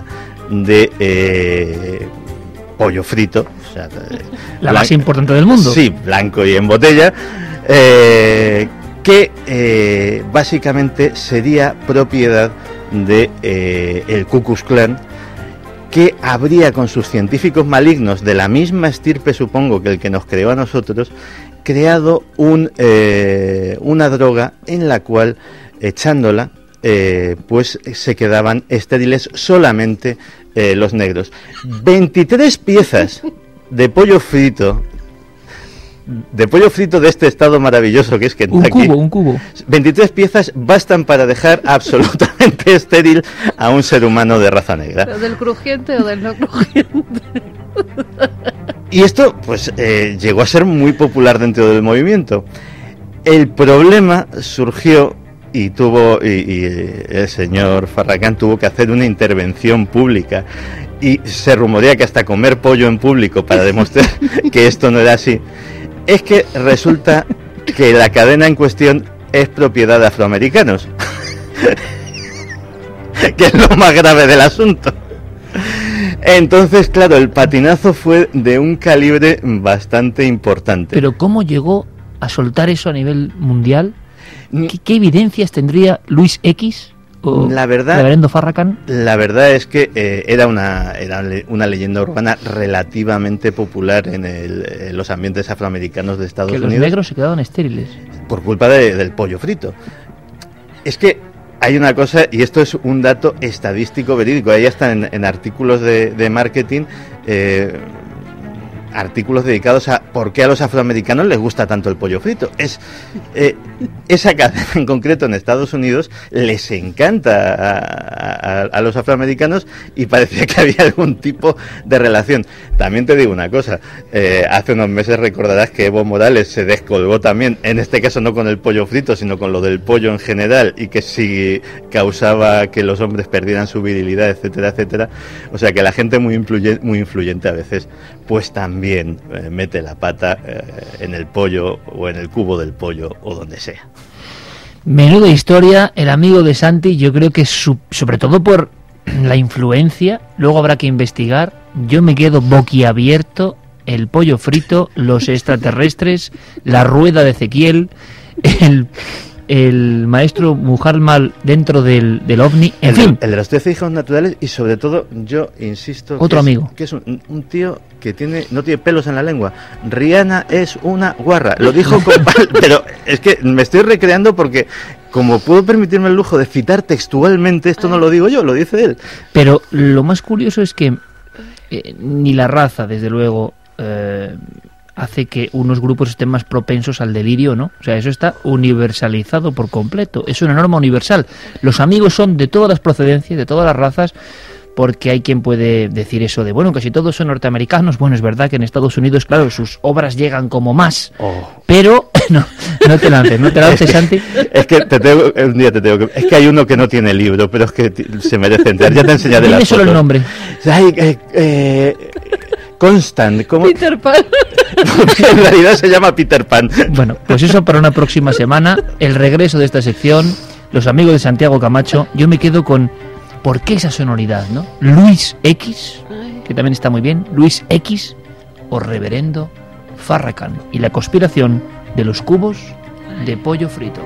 Speaker 6: de eh, pollo frito, o sea,
Speaker 2: la más importante del mundo.
Speaker 6: Sí, blanco y en botella, eh, que eh, básicamente sería propiedad de eh, el Ku Klux Klan, que habría con sus científicos malignos de la misma estirpe, supongo, que el que nos creó a nosotros, creado un, eh, una droga en la cual, echándola, eh, pues se quedaban estériles solamente eh, los negros. veintitrés piezas de pollo frito, de pollo frito de este estado maravilloso que es Kentucky.
Speaker 2: Un cubo, un cubo.
Speaker 6: veintitrés piezas bastan para dejar absolutamente estéril a un ser humano de raza negra.
Speaker 7: ¿Pero del crujiente o del no crujiente?
Speaker 6: Y esto, pues, eh, llegó a ser muy popular dentro del movimiento. El problema surgió y tuvo y, y el señor Farrakhan tuvo que hacer una intervención pública, y se rumorea que hasta comer pollo en público para demostrar que esto no era así. Es que resulta que la cadena en cuestión es propiedad de afroamericanos, que es lo más grave del asunto. Entonces, claro, el patinazo fue de un calibre bastante importante.
Speaker 2: Pero ¿cómo llegó a soltar eso a nivel mundial? ¿Qué, qué evidencias tendría Luis X o
Speaker 6: la verdad,
Speaker 2: reverendo Farrakhan?
Speaker 6: La verdad es que eh, era una era una leyenda urbana relativamente popular en, el, en los ambientes afroamericanos de Estados
Speaker 2: que
Speaker 6: Unidos.
Speaker 2: Los negros se quedaban estériles
Speaker 6: por culpa de, del pollo frito. Es que hay una cosa, y esto es un dato estadístico verídico, ahí están en, en artículos de, de marketing, eh, artículos dedicados a por qué a los afroamericanos les gusta tanto el pollo frito. Es eh, esa cadena en concreto en Estados Unidos les encanta a, a, a los afroamericanos, y parecía que había algún tipo de relación. También te digo una cosa, eh, hace unos meses recordarás que Evo Morales se descolgó también, en este caso no con el pollo frito, sino con lo del pollo en general, y que si causaba que los hombres perdieran su virilidad, etcétera, etcétera. O sea que la gente muy influyente, muy influyente a veces, pues también También eh, mete la pata eh, en el pollo o en el cubo del pollo o donde sea.
Speaker 2: Menuda historia, el amigo de Santi. Yo creo que su, sobre todo por la influencia, luego habrá que investigar. Yo me quedo boquiabierto. El pollo frito, los extraterrestres, la rueda de Ezequiel, el, el maestro Muhammad dentro del, del ovni, en
Speaker 6: el,
Speaker 2: fin.
Speaker 6: El de los trece hijos naturales, y sobre todo, yo insisto...
Speaker 2: Otro
Speaker 6: que
Speaker 2: amigo.
Speaker 6: Es, que es un, un tío que tiene no tiene pelos en la lengua. Rihanna es una guarra. Lo dijo con... Pero es que me estoy recreando porque, como puedo permitirme el lujo de citar textualmente, esto no lo digo yo, lo dice él.
Speaker 2: Pero lo más curioso es que eh, ni la raza, desde luego... Eh, hace que unos grupos estén más propensos al delirio, ¿no? O sea, eso está universalizado por completo. Es una norma universal. Los amigos son de todas las procedencias, de todas las razas, porque hay quien puede decir eso de, bueno, que si todos son norteamericanos. Bueno, es verdad que en Estados Unidos, claro, sus obras llegan como más, oh. pero no, no te lances, no te lances, Santi.
Speaker 6: Es que te tengo, un día te tengo que, es que hay uno que no tiene libro, pero es que se merece entrar. Ya te enseñaré las fotos.
Speaker 2: Dime solo el nombre.
Speaker 6: Ay, eh, eh, Constant, ¿cómo?
Speaker 7: Peter Pan.
Speaker 6: En realidad se llama Peter Pan.
Speaker 2: Bueno, pues eso para una próxima semana. El regreso de esta sección, los amigos de Santiago Camacho. Yo me quedo con ¿por qué esa sonoridad, no? Luis X, que también está muy bien. Luis X o reverendo Farrakhan y la conspiración de los cubos de pollo frito.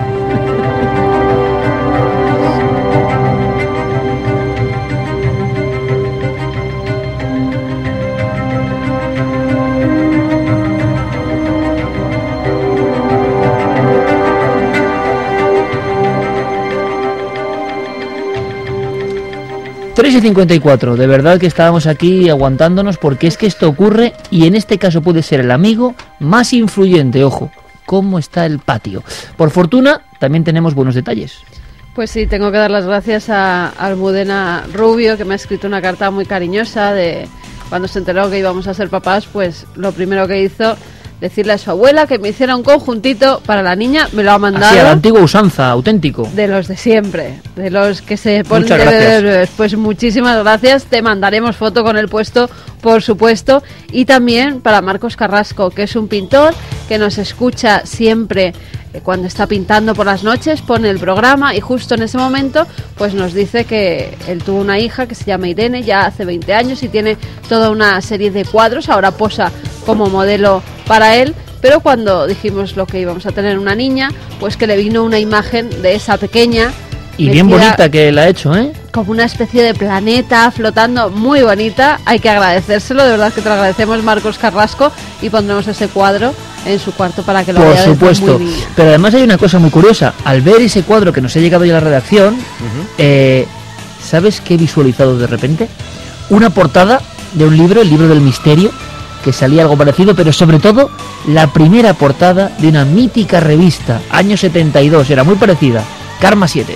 Speaker 2: tres y cincuenta y cuatro, de verdad que estábamos aquí aguantándonos porque es que esto ocurre y en este caso puede ser el amigo más influyente, ojo, cómo está el patio. Por fortuna, también tenemos buenos detalles.
Speaker 7: Pues sí, tengo que dar las gracias a Almudena Rubio, que me ha escrito una carta muy cariñosa de cuando se enteró que íbamos a ser papás, pues lo primero que hizo... decirle a su abuela que me hiciera un conjuntito para la niña, me lo ha mandado.
Speaker 2: Así, a la antigua usanza, auténtico.
Speaker 7: De los de siempre, de los que se ponen
Speaker 2: Muchas gracias.
Speaker 7: De, pues muchísimas gracias, te mandaremos foto con el puesto, por supuesto. Y también para Marcos Carrasco, que es un pintor que nos escucha siempre cuando está pintando por las noches pone el programa y justo en ese momento pues nos dice que él tuvo una hija que se llama Irene ya hace veinte años y tiene toda una serie de cuadros, ahora posa como modelo para él, pero cuando dijimos lo que íbamos a tener una niña, pues que le vino una imagen de esa pequeña
Speaker 2: y bien bonita que la ha hecho, ¿eh?
Speaker 7: Como una especie de planeta flotando, muy bonita. Hay que agradecérselo, de verdad que te lo agradecemos, Marcos Carrasco, y pondremos ese cuadro en su cuarto para que lo
Speaker 2: vea. Por supuesto,
Speaker 7: muy
Speaker 2: pero además hay una cosa muy curiosa. Al ver ese cuadro que nos ha llegado ya a la redacción, uh-huh. eh, ¿sabes qué he visualizado de repente? Una portada de un libro, el libro del misterio, que salía algo parecido, pero sobre todo la primera portada de una mítica revista, año setenta y dos, era muy parecida, Karma siete.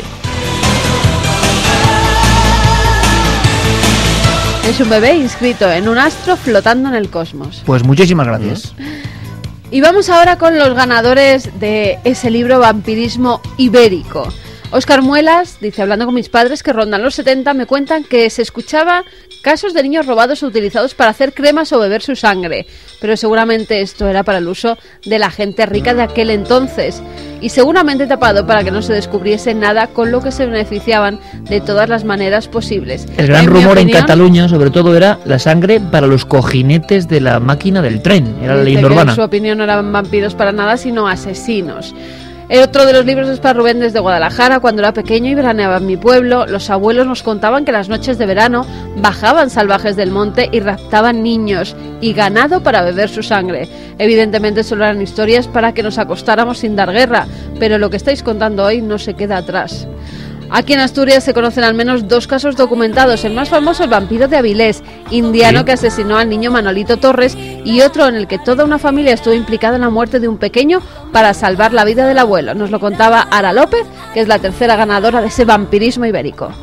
Speaker 7: Es un bebé inscrito en un astro flotando en el cosmos.
Speaker 2: Pues muchísimas gracias.
Speaker 7: Y vamos ahora con los ganadores de ese libro Vampirismo Ibérico. Óscar Muelas dice, hablando con mis padres que rondan los setenta, me cuentan que se escuchaba casos de niños robados o utilizados para hacer cremas o beber su sangre, pero seguramente esto era para el uso de la gente rica de aquel entonces y seguramente tapado para que no se descubriese nada, con lo que se beneficiaban de todas las maneras posibles.
Speaker 2: El gran en rumor opinión, en Cataluña sobre todo era la sangre para los cojinetes de la máquina del tren, era la leyenda urbana.
Speaker 7: En su opinión no eran vampiros para nada, sino asesinos. El otro de los libros es para Rubén desde Guadalajara. Cuando era pequeño y veraneaba en mi pueblo, los abuelos nos contaban que las noches de verano bajaban salvajes del monte y raptaban niños y ganado para beber su sangre. Evidentemente solo eran historias para que nos acostáramos sin dar guerra, pero lo que estáis contando hoy no se queda atrás. Aquí en Asturias se conocen al menos dos casos documentados. El más famoso, el vampiro de Avilés, indiano ¿Sí? que asesinó al niño Manolito Torres, y otro en el que toda una familia estuvo implicada en la muerte de un pequeño para salvar la vida del abuelo. Nos lo contaba Ara López, que es la tercera ganadora de ese vampirismo ibérico.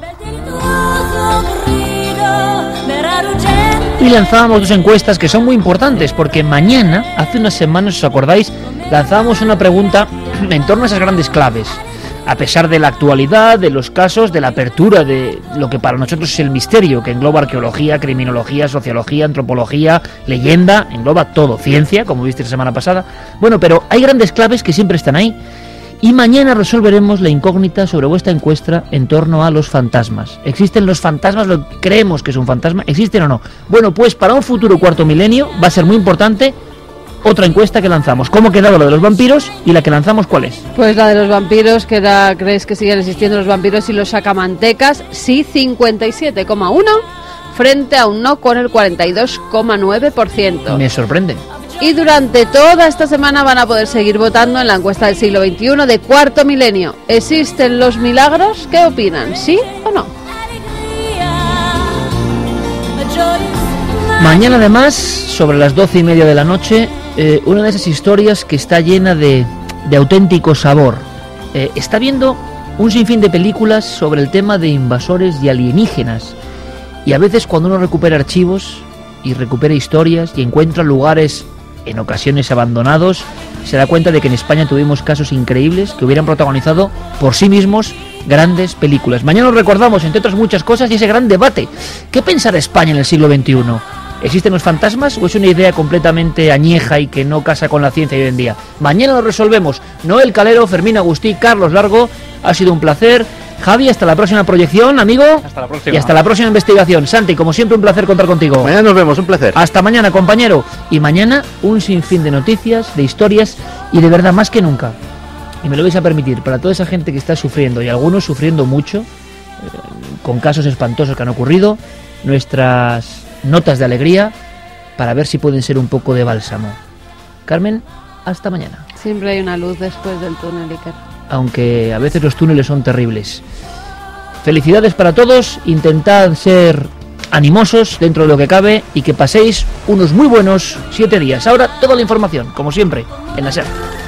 Speaker 2: Y lanzábamos dos encuestas que son muy importantes, porque mañana, hace unas semanas, ¿os acordáis?, lanzábamos una pregunta en torno a esas grandes claves. A pesar de la actualidad, de los casos, de la apertura de lo que para nosotros es el misterio, que engloba arqueología, criminología, sociología, antropología, leyenda, engloba todo, ciencia, como viste la semana pasada. Bueno, pero hay grandes claves que siempre están ahí. Y mañana resolveremos la incógnita sobre vuestra encuesta en torno a los fantasmas. ¿Existen los fantasmas? ¿Lo creemos que es un fantasma? ¿Existen o no? Bueno, pues para un futuro cuarto milenio va a ser muy importante otra encuesta que lanzamos. ¿Cómo ha quedado la de los vampiros? ¿Y la que lanzamos cuál es?
Speaker 7: Pues la de los vampiros, que era, ¿crees que siguen existiendo los vampiros y los sacamantecas? Sí, cincuenta y siete coma uno frente a un no con el cuarenta y dos coma nueve por ciento.
Speaker 2: Me sorprende.
Speaker 7: Y durante toda esta semana van a poder seguir votando en la encuesta del siglo veintiuno de cuarto milenio. ¿Existen los milagros? ¿Qué opinan? ¿Sí o no?
Speaker 2: Mañana además, sobre las doce y media de la noche, eh, una de esas historias que está llena de, de auténtico sabor. Eh, está viendo un sinfín de películas sobre el tema de invasores y alienígenas. Y a veces cuando uno recupera archivos y recupera historias y encuentra lugares en ocasiones abandonados, se da cuenta de que en España tuvimos casos increíbles que hubieran protagonizado por sí mismos grandes películas. Mañana nos recordamos, entre otras muchas cosas, y ese gran debate. ¿Qué pensará España en el siglo veintiuno? ¿Existen los fantasmas o es una idea completamente añeja y que no casa con la ciencia hoy en día? Mañana lo resolvemos. Noel Calero, Fermín Agustí, Carlos Largo, ha sido un placer. Javi, hasta la próxima proyección, amigo.
Speaker 3: Hasta la próxima.
Speaker 2: Y hasta la próxima investigación. Santi, como siempre, un placer contar contigo.
Speaker 6: Mañana nos vemos, un placer.
Speaker 2: Hasta mañana, compañero. Y mañana un sinfín de noticias, de historias y de verdad más que nunca. Y me lo vais a permitir, para toda esa gente que está sufriendo, y algunos sufriendo mucho, eh, con casos espantosos que han ocurrido, nuestras notas de alegría para ver si pueden ser un poco de bálsamo. Carmen, hasta mañana.
Speaker 7: Siempre hay una luz después del túnel, Iker.
Speaker 2: Aunque a veces los túneles son terribles. Felicidades para todos, intentad ser animosos dentro de lo que cabe y que paséis unos muy buenos siete días. Ahora toda la información, como siempre, en la SER.